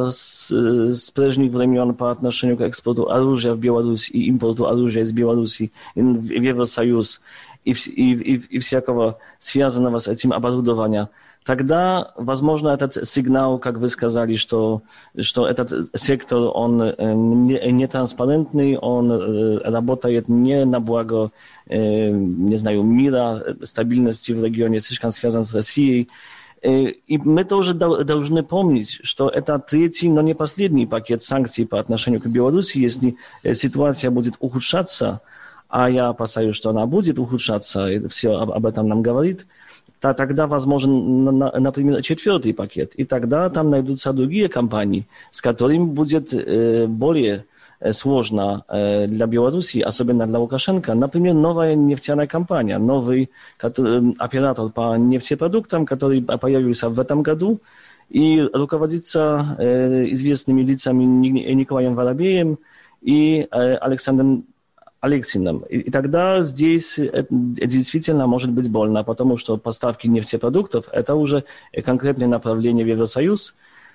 с прежних времен по отношению к экспорту оружия в Беларусь и импорту оружия из Беларуси в Евросоюз и всякого связанного с этим оборудования, тогда, возможно, этот сигнал, как вы сказали, что этот сектор, он нетранспарентный, он работает не на благо, не знаю, мира, стабильности в регионе, слишком связан с Россией. И мы тоже должны помнить, что это третий, но не последний пакет санкций по отношению к Беларуси. Если ситуация будет ухудшаться, а я опасаюсь, что она будет ухудшаться, и все об этом нам говорит, то тогда возможен, например, четвертый пакет. И тогда там найдутся другие компании, с которыми будет более сложно для Беларуси, особенно для Лукашенко. Например, новая нефтяная компания, новый оператор по нефтепродуктам, который появился в этом году и руководится известными лицами Николаем Воробеем и Александром Алексиным. И тогда здесь действительно может быть больно, потому что поставки нефтепродуктов – это уже конкретное направление в Евросоюз,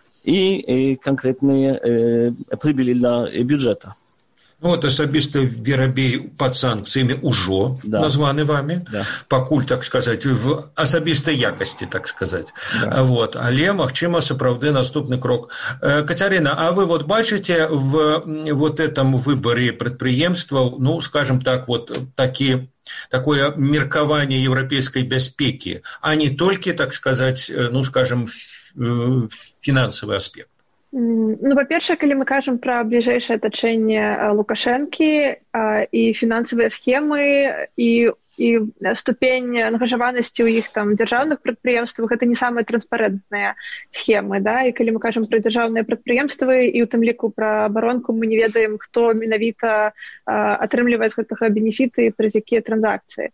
и конкретные прибыли для бюджета. Ну, вот асабіста Воробей пад санкцыямі ўжо названы вами, пакуль, так сказать, в асабістай якасці, так сказать. Вот. Але, магчыма, сапраўды наступны крок. Кацярына, а вы вот бачыце в вот этом выборе прадпрыемстваў, ну, скажем так, вот такое меркаванне европейской бяспекі, а не толькі, так сказать, ну, скажем, фінансавы аспект? Ну, па-першае, калі мы кажам пра бліжэйшае атачэнне Лукашэнкі і фінансавыя схемы і ступень ангажаванасці ў іх там дзяржаўных прадпрыемствах, гэта не самыя транспарэнтныя схемы, да? І калі мы кажам пра дзяржаўныя прадпрыемствы і ў тым ліку пра абаронку, мы не ведаем, хто менавіта атрымлівае з гэтага бенефіты і праз якія транзакцыі.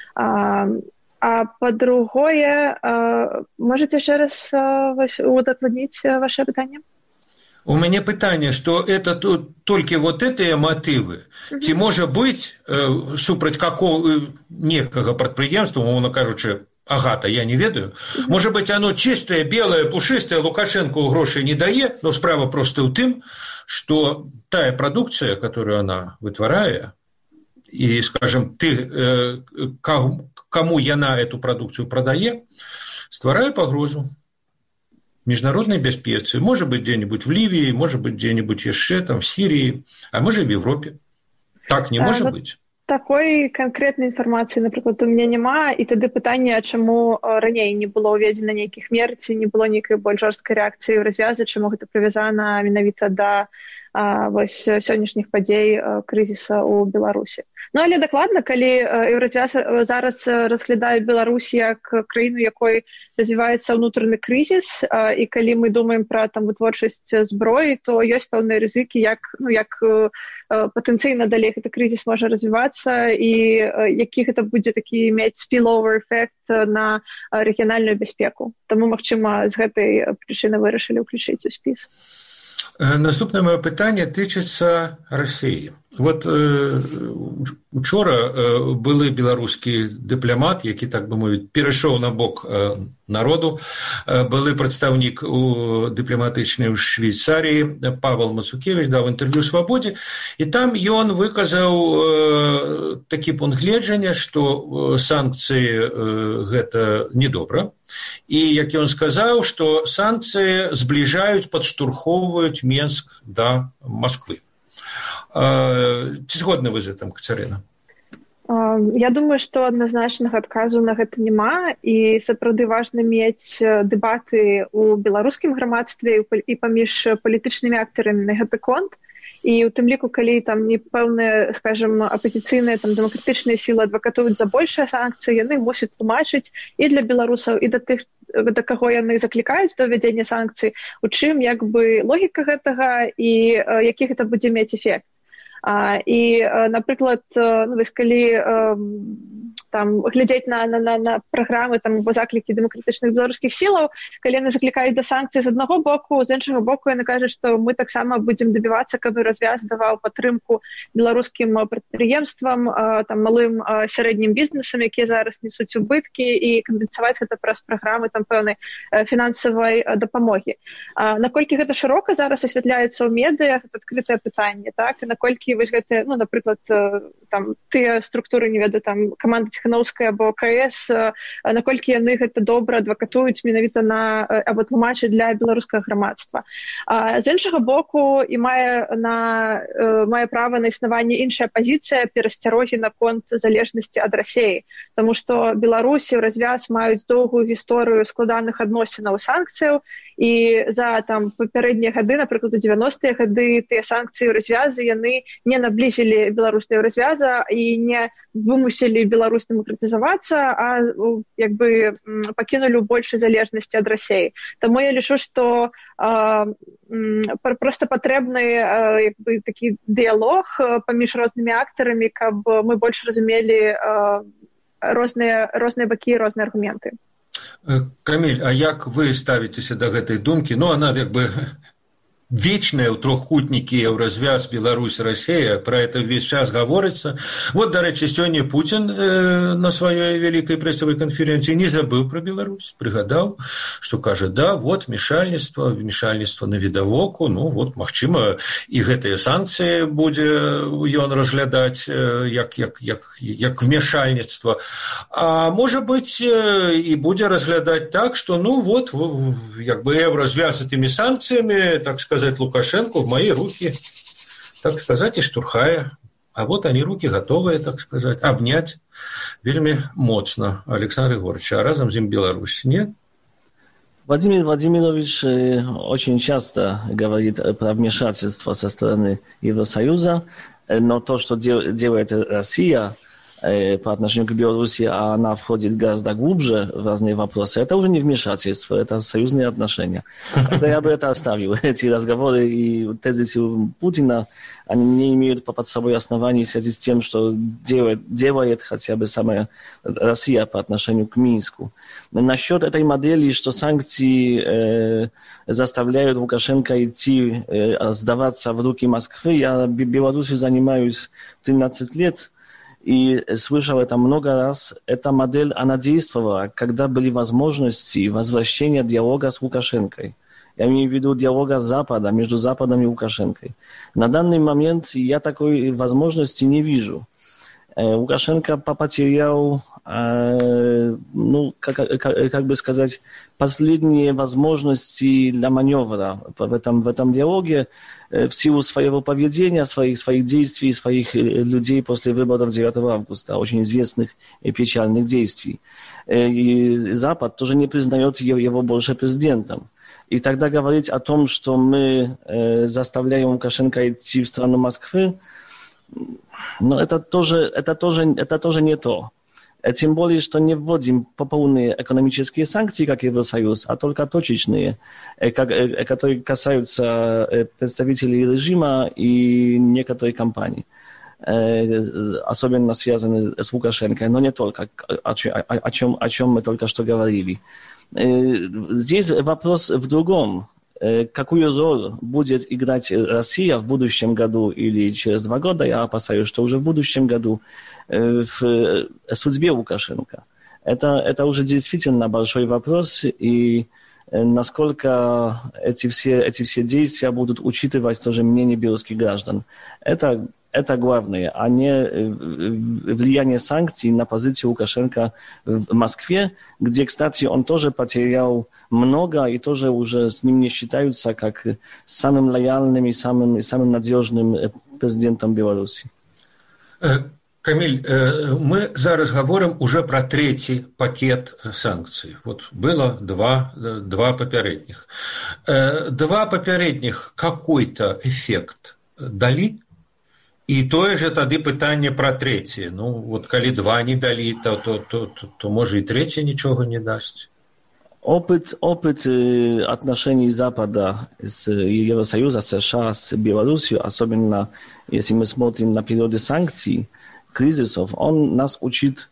А по-другое, можете еще раз удокладнить ваше питание? У меня питание, что это только вот эти мотивы. Ці може быть супраць какого некого прадпрыемства, умоўна кажучы, агата, я не ведаю. Может быть, оно чистое, белое, пушистое, Лукашенко грошей не дае, но справа просто ў тым, что тая продукция, которую она вытварае, и, скажем, кому яна эту продукцию продае, стварае пагрозу международной бяспецы. Может быть, где-нибудь в Ливии, может быть, где-нибудь еще там, в Сирии, а может, и в Европе. Так не может быть? Такой конкретной информации, наприклад, у меня нема, і тады пытанне, чаму раней не было ўведзена нейкіх мер, ці не было нейкай больш жорсткай рэакцыі ў развязы, чаму гэта прывязана менавіта да вось сённяшніх падзей крызіса ў Беларусі. Ну, але дакладна, калі Еўразвяз зараз разглядае Беларусь як краіну, якой развіваецца ўнутраны крызіс, і калі мы думаем пра там вытворчасць зброі, то ёсць пэўныя рызыкі, як патэнцыйна далей гэты крызіс можа развівацца і які гэта будзе такі мець spillover эфект на рэгіянальную бяспеку. Таму, магчыма, з гэтай прычыны вырашылі ўключыць у спіс. Наступное мое пытанне тычыцца Расіі. Вот учора былы беларускі дыпламат, які, так бы мовіць, перайшоў на бок народу. Былы прадстаўнік у дыпламатычнай у Швейцарыі Павел Мацукевич даў інтэрв'ю «Свабодзе», і там ён выказаў такі пункт гледжання, што санкцыі гэта недобра. І, як ён сказаў, што санкцыі збліжаюць, падштурхоўваюць Менск да Масквы. Ці згодны вы з гэтым, Кацярына? Я думаю, што адназначнага адказу на гэта няма, і сапраўды важна мець дэбаты ў беларускім грамадстве і паміж палітычнымі актарамі на гэты конт. І ў тым ліку, калі там не пэўныя, скажем, апазіцыйныя там дэмакратычныя сілы адвакатуюць за большыя санкцыі, яны мусяць тлумачыць і для беларусаў, і да тых, да каго яны заклікаюць да ўвядзення санкцый, у чым як бы логіка гэтага і які гэта будзе мець эфект. І, напрыклад, калі там глядзець на праграмы там або заклікі дэмакратычных беларускіх сілаў, калі яны заклікаюць да санкцый з аднаго боку, з іншага боку яны кажуць, што мы таксама будзем дабівацца, каб Еўразвяз даваў падтрымку беларускім прадпрыемствам, там малым сярэднім бізнесам, якія зараз несуць убыткі, і кампенсаваць гэта праз праграмы там пэўнай фінансавай дапамогі. Наколькі гэта шырока зараз асвятляецца ў медыях, гэта адкрытае пытанне, так, і наколькі вось гэтыя, ну, напрыклад, там тыя структуры, не ведаю, там каманда Ціханаўская або КС, наколькі яны гэта добра адвакатуюць менавіта на або тлумачаць для беларускага грамадства. З іншага боку, і мае права на існаванне іншая пазіцыя перасцярогі наконт залежнасці ад Расіі, таму што Беларусь і Еўразвяз маюць доўгую гісторыю складаных адносінаў санкцыяў, і за там папярэднія гады, напрыклад, у 90-е гады тыя санкцыі Еўразвяза яны не наблізілі Беларусь да Еўразвяза і не вымусілі Беларусь дэмакратызавацца, а як бы пакінулі ў большай залежнасці ад Расіі. Таму я лічу, што проста патрэбны як бы такі дыялог паміж рознымі актарамі, каб мы больш разумелі розныя бакі і розныя аргументы. Каміль, а як вы ставіцеся да гэтай думкі? Ну, она як бы вечная ў трохкутнікі Еўразвяз, Беларусь, Расія, пра это ўвесь час гаворыцца. Вот, дарэчы, сёння Пуцін на сваёй вялікай прэсавай канферэнцыі не забыў пра Беларусь, прыгадаў, што кажа, да, вот вмешальніцтва на відавоку, ну, вот, магчыма, і гэтыя санкцыі будзе ён разглядаць як вмешальніцтва. А можа быць, і будзе разглядаць так, што, ну, вот, як бы Еўразвяз этымі санкцыямі, так сказать, Лукашенко в мои руки, так сказать, и штурхае. А вот они, руки готовые, так сказать, обнять вельми моцно Александр Егорович, а разом с ним Беларусь. Нет? Владимир Владимирович очень часто говорит про вмешательство со стороны Евросоюза, но то, что делает Россия по отношению к Беларуси, а она входит гораздо глубже в разные вопросы, это уже не вмешательство, это союзные отношения. Это я бы это оставил. Эти разговоры и тезисы Путина, они не имеют под собой оснований в связи с тем, что делает хотя бы сама Россия по отношению к Минску. Насчет этой модели, что санкции заставляют Лукашенко идти, сдаваться в руки Москвы, я Беларусью занимаюсь 13 лет, и слышал это много раз. Эта модель, она действовала, когда были возможности возвращения диалога с Лукашенко. Я имею в виду диалога Запада, между Западом и Лукашенко. На данный момент я такой возможности не вижу. Лукашенко потерял, ну, как бы сказать, последние возможности для маневра в этом диалоге в силу своего поведения, своих действий, своих людей после выборов 9 августа, очень известных и печальных действий. И Запад тоже не признает его больше президентом. И тогда говорить о том, что мы заставляем Лукашенко идти в страну Москвы, но это тоже не то. Тем более, что не вводим полные экономические санкции, как Евросоюз, а только точечные, которые касаются представителей режима и некоторых компаний, особенно связанные с Лукашенко, но не только, о чем мы только что говорили. Здесь вопрос в другом. Какую роль будет играть Россия в будущем году или через 2 года, я опасаюсь, что уже в будущем году, в судьбе Лукашенко. Это уже действительно большой вопрос, и насколько эти все действия будут учитывать тоже мнение белорусских граждан. Это главное, а не влияние санкций на позицию Лукашенко в Москве, где, кстати, он тоже потерял много и тоже уже с ним не считаются как самым лояльным и самым надежным президентом Беларуси. Камиль, мы зараз говорим уже про 3-й пакет санкций. Вот было два попередних. 2 попередних какой-то эффект дали? І тое же тады пытанне пра 3. Ну, вот калі 2 не далі, то можа і 3 нічога не дасць. Опыт отношений Запада с Евросоюза, США, с Беларусью, особенно если мы смотрим на периоды санкций, кризисов, он нас учит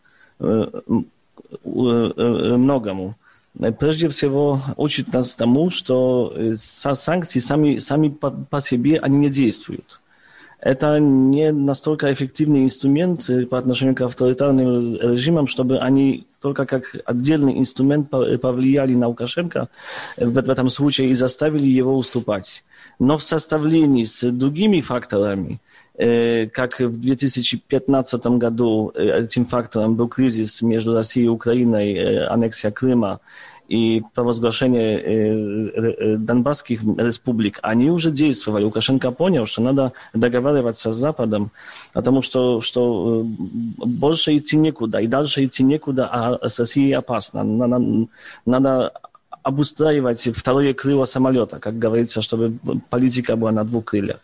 многому. Прежде всего, учит нас тому, что санкции сами по себе они не действуют. Это не настолько эффективный инструмент по отношению к авторитарным режимам, чтобы они только как отдельный инструмент повлияли на Лукашенко в этом случае и заставили его уступать. Но в сопоставлении с другими факторами, как в 2015 году этим фактором был кризис между Россией и Украиной, аннексия Крыма и провозглашение Донбасских республик, они уже действовали. Лукашенко понял, что надо договариваться с Западом, потому что больше идти некуда, и дальше идти некуда, а с Россией опасно. Надо обустраивать второе крыло самолета, как говорится, чтобы политика была на 2 крыльях.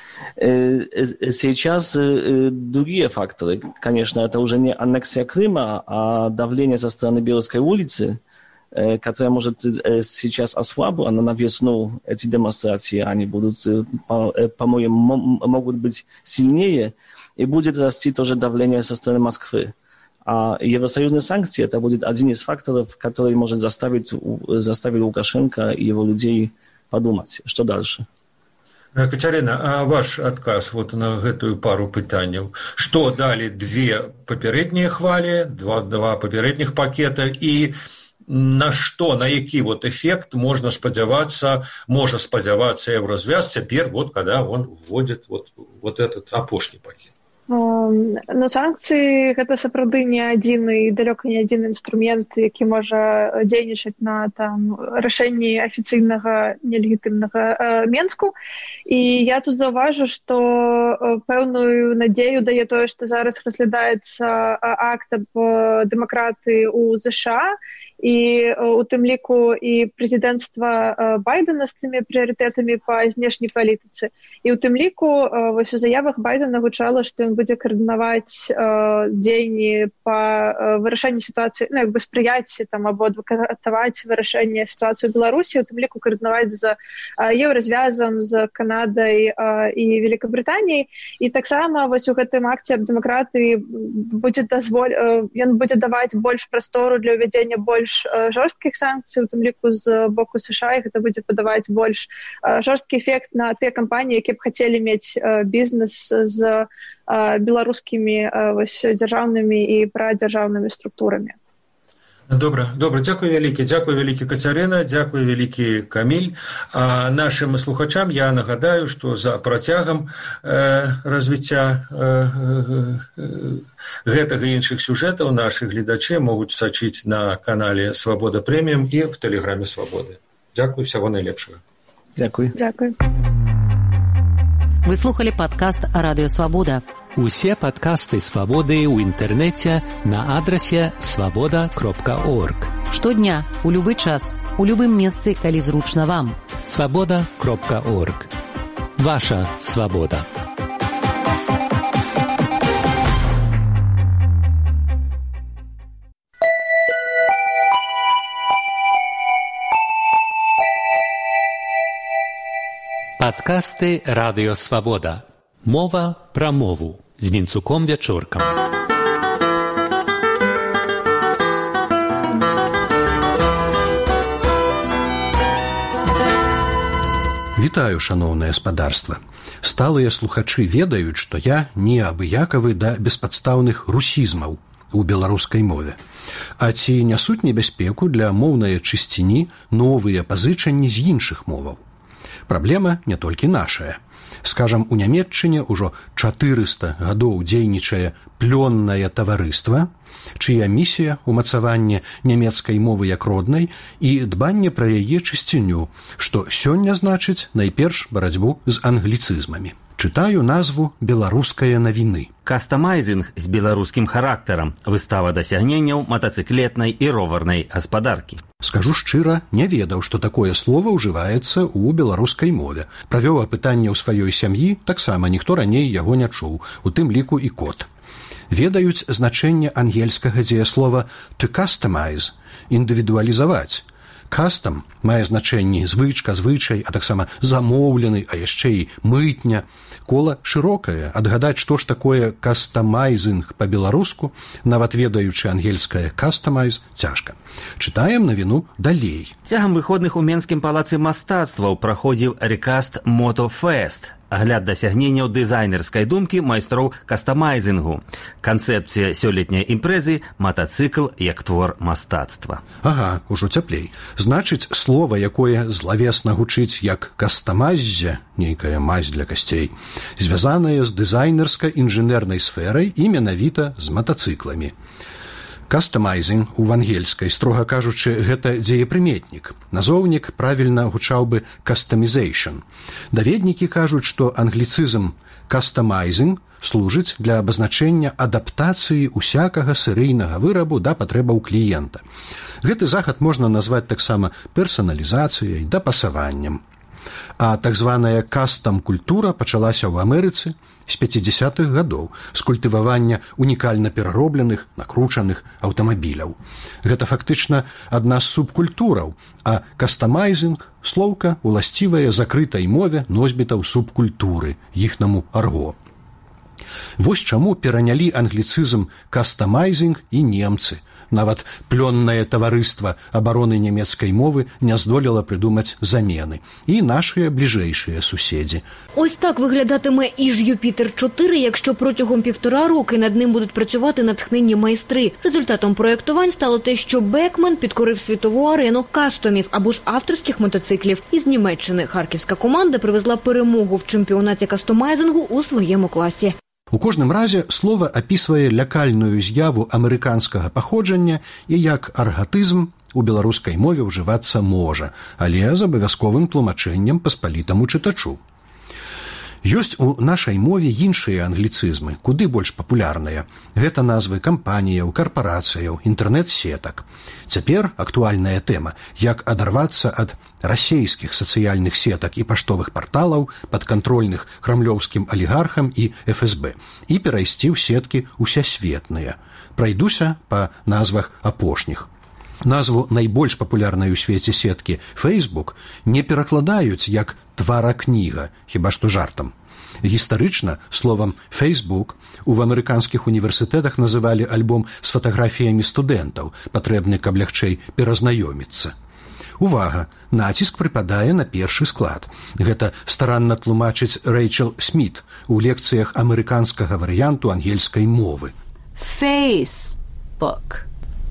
Сейчас другие факторы. Конечно, это уже не аннексия Крыма, а давление со стороны Белорусской улицы, которая, может, сейчас ослабла, но на весну эти демонстрации, они будут, по-моему, могут быть сильнее, и будет расти тоже давление со стороны Москвы. А евросоюзные санкции, это будет один из факторов, который может заставить Лукашенко и его людей подумать, что дальше. Катерина, а ваш адказ вот на гэтую пару пытанняў? Што далі 2 папярэднія хвалі, 2 папярэдніх пакета, і на які вот эффект можа спадзявацца Еврозвяз цяпер, вот когда он вводит вот этот апошні пакет? Ну, санкцыі гэта сапраўды не адзін і далёка не адзін інструмент, які можа дзейнічаць на рашэнні афіцыйнага нелегітымнага Менску. І я тут заўважу, што пэўную надзею дае тое, што зараз разглядаецца акт аб дэмакратыі ў ЗША, і у тым ліку і прэзідэнцтва Байдена з тымі прыярытэтамі па знешняй палітыцы. І ў тым ліку вось у заявах Байдена гучала, што ён будзе каардынаваць дзеянні па вырашэнні сітуацыі, спрыяць або адвакатаваць вырашэнне сітуацыі ў Беларусі, у тым ліку каардынаваць з Еўразвязам, з Канадай і Великабрытаніяй. І таксама вось у гэтым акце аб дэмакратыі ён будзе даваць больш прастору для ўвядзення больш жорсткіх санкцый, у тым ліку з боку США, і гэта будзе падаваць больш жорсткі эфект на тыя кампаніі, які б хацелі мець бізнес з беларускімі дзяржаўнымі і прадзяржаўнымі структурамі. Добра, дзякуй вялікі Кацярына, дзякуй вялікі Каміль. А нашым слухачам я нагадаю, што за працягам развіцця гэтага і іншых сюжэтаў нашы гледачы могуць сачыць на канале Свабода Прэміум і в тэлеграме Свабоды. Дзякуй, всяго найлепшага. Дзякуй. Вы слухали падкаст «Радыё Свабода». Усе падкасты Свабоды ў інтэрнэце на адрасе swaboda.org. Штодня, у любы час. у любым месцы, калі зручна вам. Свобода.орг. Ваша свобода. Падкасты «Радыё Свабода». Мова пра мову з Вінцуком Вячоркам. Вітаю, шаноўнае спадарства. Сталыя слухачы ведаюць, што я неабыякавы да беспадстаўных русізмаў у беларускай мове. А ці нясуць небяспеку для моўнай чысціні новыя пазычанні з іншых моваў? Праблема не толькі нашая. Скажам, у Нямецчыне ўжо 400 гадоў дзейнічае плённае таварыства, чыя місія ўмацаванне нямецкай мовы як роднай і дбанне пра яе чысціню, што сёння значыць найперш барацьбу з англіцызмамі. Чытаю назву «Беларускае навіны». Кастамайзінг з беларускім характарам, выстава дасягненняў матацыклетнай і роварнай гаспадаркі. Скажу шчыра, не ведаў, што такое слова ўжываецца ў беларускай мове. Правёў апытанне ў сваёй сям'і, таксама ніхто раней яго не чуў, у тым ліку і кот. Ведаюць значэнне ангельскага дзеяслова «to customize» – індывідуалізаваць. Кастам мае значэнні звычка, звычай, а таксама замоўлены, а яшчэ і мытня. Кола шырокае, адгадаць, што ж такое кастамайзінг па-беларуску, нават ведаючы ангельскае «customize» цяжка. Чытаем навіну далей. Цягам выходных у Менскім палацы мастацтваў праходзіў Recast Moto Fest, агляд дасягненняў дызайнерскай думкі майстроў кастамайзінгу. Канцэпцыя сёлетняй імпрэзы – матацыкл як твор мастацтва. Ага, ужо цяплей. Значыць, слова, якое злавесна гучыць як кастамайззе, нейкая мазь для касцей, звязанае з дызайнерска-інжынернай сферай і менавіта з матацыкламі. Кастамайзінг у ангельскай, строга кажучы, гэта дзеепрыметнік. Назоўнік правільна гучаў бы «customization». Даведнікі кажуць, што англіцызм «customizing» служыць для абазначэння адаптацыі усякага серыйнага вырабу да патрэбаў кліента. Гэты захад можна назваць таксама персаналізацыяй, дапасаваннем. А так званая кастам-культура пачалася ў Амерыцы з 50-х гадоў з культывавання унікальна пераробленых, накручаных аўтамабіляў. Гэта фактычна адна з субкультураў, а кастамайзінг – слоўка уласцівая закрытай мове носьбітаў субкультуры, іхнаму арго. Вось чаму перанялі англіцызм кастамайзінг і немцы. Нават плённае таварыства абароны нямецкай мовы не здолела прыдумаць замены. І нашыя бліжэйшыя суседзі. Ось так виглядатиме і ж Юпітер-4, якщо протягом 1,5 роки над ним будуть працювати натхненні майстри. Результатом проєктувань стало те, що Бекмен підкорив світову арену кастомів або ж авторських мотоциклів. Із Німеччини харківська команда привезла перемогу в чемпіонаті кастомайзингу у своєму класі. У кожным разе слова апісвае лякальную з'яву амерыканскага паходжання і як аргатызм у беларускай мове ўжывацца можа, але з абавязковым тлумачэннем паспалітаму чытачу. Ёсць у нашай мове іншыя англіцызмы, куды больш папулярныя. Гэта назвы кампаніяў, карпарацыяў, інтэрнэт-сетак. Цяпер актуальная тэма, як адарвацца ад расейскіх сацыяльных сетак і паштовых парталаў падкантрольных крамлёўскім алігархам і ФСБ і перайсці ў сеткі усесветныя. Прайдуся па назвах апошніх. Назву найбольш папулярнай у свеце сеткі Facebook не перакладаюць як тваракніга, хіба што жартам. Гістарычна словам Facebook у амерыканскіх універсітэтах называлі альбом з фатаграфіямі студэнтаў, патрэбны, каб лягчэй перазнаёміцца. Увага! Націск прыпадае на першы склад. Гэта старанна тлумачыць Рэйчел Сміт у лекцыях амерыканскага варыянту ангельскай мовы. Facebook.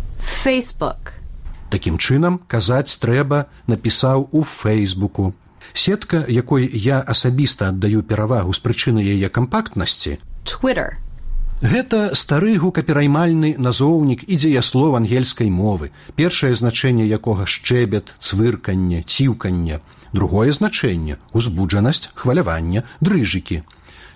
Такім чынам, казаць трэба напісаў у Фейсбуку. Сетка, якой я асабіста аддаю перавагу з прычыны яе кампактнасці – Twitter. Гэта стары гукапераймальны назоўнік і дзеяслов ангельскай мовы, першае значэнне якога шчэбет, цвырканне, ціўканне, другое значэнне – узбуджанасць, хваляванне, дрыжыкі.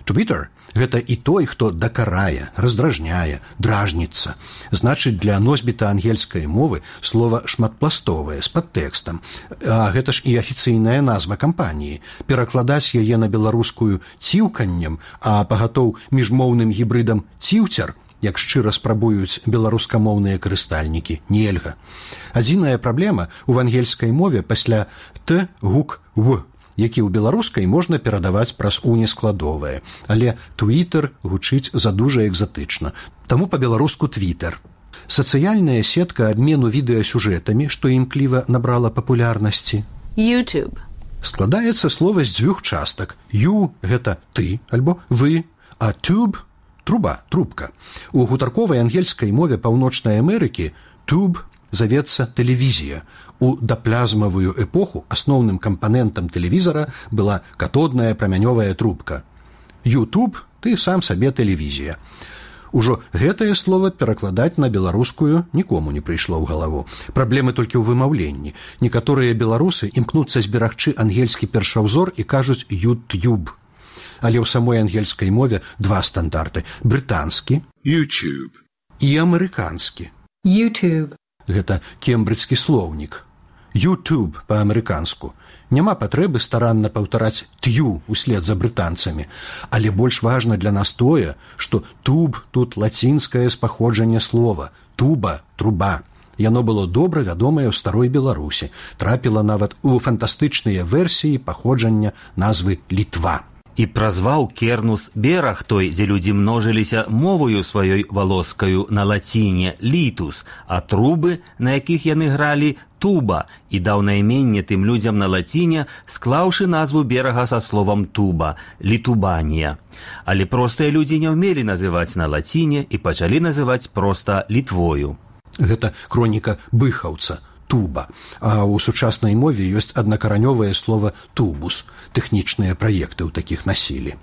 Twitter – гэта і той, хто дакарае, раздражняе, дражніцца. Значыць, для носьбіта ангельскай мовы слова шматпластовае, з падтэкстам. А гэта ж і афіцыйная назва кампаніі. Перакладаць яе на беларускую ціўканнем, а пагатоў міжмоўным гібрыдам ціўцер, як шчыра спрабуюць беларускамоўныя карыстальнікі, нельга. Адзіная праблема ў ангельскай мове пасля «т» гук «в», які ў беларускай можна перадаваць праз унескладовае, але «твітер» гучыць задужа экзатычна, таму па-беларуску «твітер». Сацыяльная сетка абмену відэасюжэтамі, што імкліва набрала папулярнасці. YouTube. Складаецца слова з дзвюх частак. «You» – гэта «ты» альбо «вы», а «tube» – труба, трубка. У гутарковай ангельскай мове Паўночнай Амерыкі «tube» завецца тэлевізія. У даплязмавую эпоху асноўным кампанентам тэлевізара была катодная прамянёвая трубка. YouTube – ты сам сабе тэлевізія. Ужо гэтае слово перакладаць на беларускую нікому не прыйшло ў галаву. Праблемы толькі ў вымаўленні. Некаторыя беларусы імкнуцца зберагчы ангельскі першаўзор і кажуць «YouTube». Але ў самой ангельскай мове два стандарты – брытанскі YouTube і амерыканскі. YouTube. Гэта кембриджскі слоўнік. YouTube па-амерыканску. Няма патрэбы старанна паўтараць «тю» услед за брытанцамі. Але больш важна для нас тое, што «туб» тут лацінскае спаходжанне слова. «Туба» – «труба». Яно было добра вядомае ў старой Беларусі. Трапіла нават у фантастычныя версіі паходжання назвы «Літва». І празваў Кернус бераг той, дзе людзі множыліся мовою сваёй валоскаю на лаціне «літус», а трубы, на якіх яны гралі, «туба», і даў найменне тым людзям на лаціне, склаўшы назву берага са словам «туба» – «літубанія». Але простыя людзі не ўмелі называць на лаціне і пачалі называць проста «літвою». Гэта хроніка быхаўца. Туба, а ў сучаснай мове ёсць аднакаранёвае слова «тубус», тэхнічныя праекты ў такіх насілі.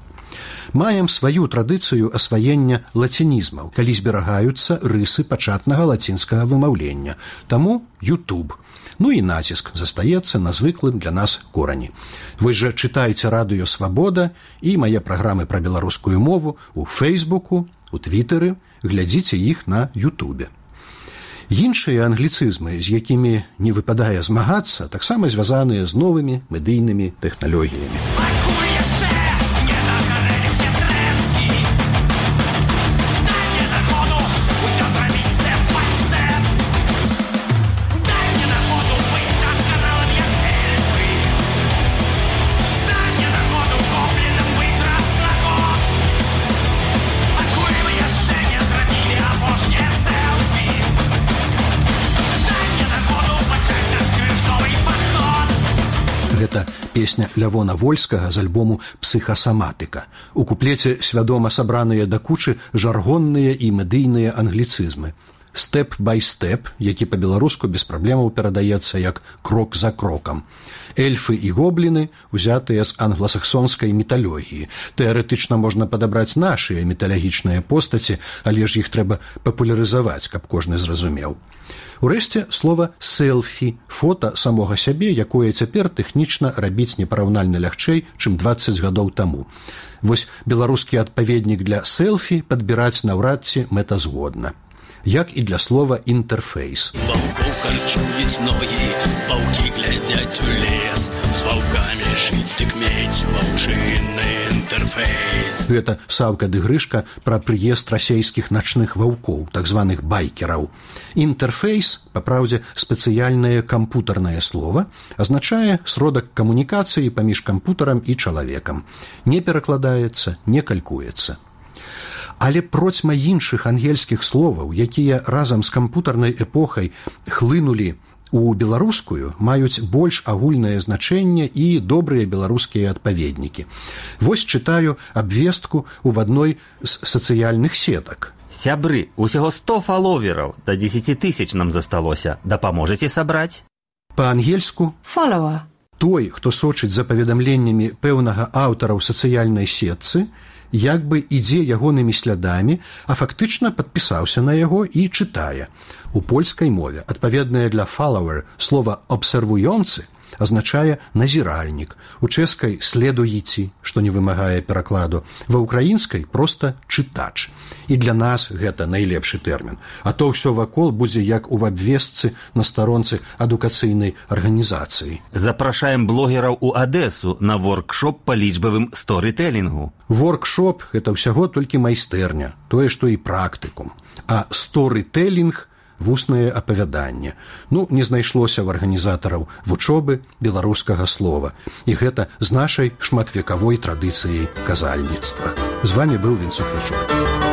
Маем сваю традыцыю асваення лацінізмаў, калі зберагаюцца рысы пачатнага лацінскага вымаўлення, таму YouTube. Ну і націск застаецца на звыклым для нас корані. Вы жа чытайце радыё «Свабода» і мае праграмы пра беларускую мову ў Фейсбуку, у Твітэры, глядзіце іх на Ютубе. Іншыя англіцызмы, з якімі не выпадае змагацца, таксама звязаныя з новымі медыйнымі тэхналогіямі. Гэта песня Лявона Вольскага з альбому «Псіхасаматыка». У куплеце свядома сабраныя да кучы жаргонныя і медыйныя англіцызмы. «Step by step», які па-беларуску без праблемаў перадаецца як «крок за крокам». Эльфы і гобліны узятыя з англасаксонскай міталогіі. Тэарэтычна можна падабраць нашыя міталагічныя постаці, але ж іх трэба папулярызаваць, каб кожны зразумеў. Урэшце, слова «селфі» – фота самога сябе, якое цяпер тэхнічна рабіць непараўнальна лягчэй, чым 20 гадоў таму. Вось беларускі адпаведнік для «селфі» падбіраць наўрад ці мэтазгодна. Як і для слова «інтэрфейс». Ваўкоў карчуюць ногі, ваўкі глядзяць у лес, з ваўкамі жыць дык мець ваўчынны інтэрфейс. Гэта Саўка ды Грышка пра прыезд расейскіх начных ваўкоў, так званых байкераў. Інтэрфейс, папраўдзе, спецыяльнае кампутарнае слова, азначае сродак камунікацыі паміж кампутарам і чалавекам. Не перакладаецца, не калькуецца. Але процьма іншых ангельскіх словаў, якія разам з кампутарнай эпохай хлынулі у беларускую, маюць больш агульнае значэнне і добрыя беларускія адпаведнікі. Вось чытаю абвестку ў адной з сацыяльных сетак. Сябры, усяго 100 фаловераў, да 10 000 нам засталося. Дапаможаце сабраць? Па-ангельску «Follower». Той, хто сочыць за паведамленнямі пэўнага аўтара ў сацыяльнай сетцы, як бы ідзе ягонымі слядамі, а фактычна падпісаўся на яго і чытае. У польскай мове адпаведнае для «follower» слова «абсервуёнцы» азначае назіральнік. У чэшскай следуйце, што не вымагае перакладу. Ва ўкраінскай проста чытач. І для нас гэта найлепшы тэрмін. А то ўсё вакол будзе як у абвестцы на старонцы адукацыйнай арганізацыі. Запрашаем блогераў у Адэсу на воркшоп па лічбавым сторытэлінгу. Воркшоп – гэта ўсяго толькі майстэрня, тое, што і практыкум. А сторытэлінг – вуснае апавяданне. Не знайшлося ў арганізатараў вучобы беларускага слова. І гэта з нашай шматвекавой традыцыяй казальніцтва. З вами быў Вінцук Вячук.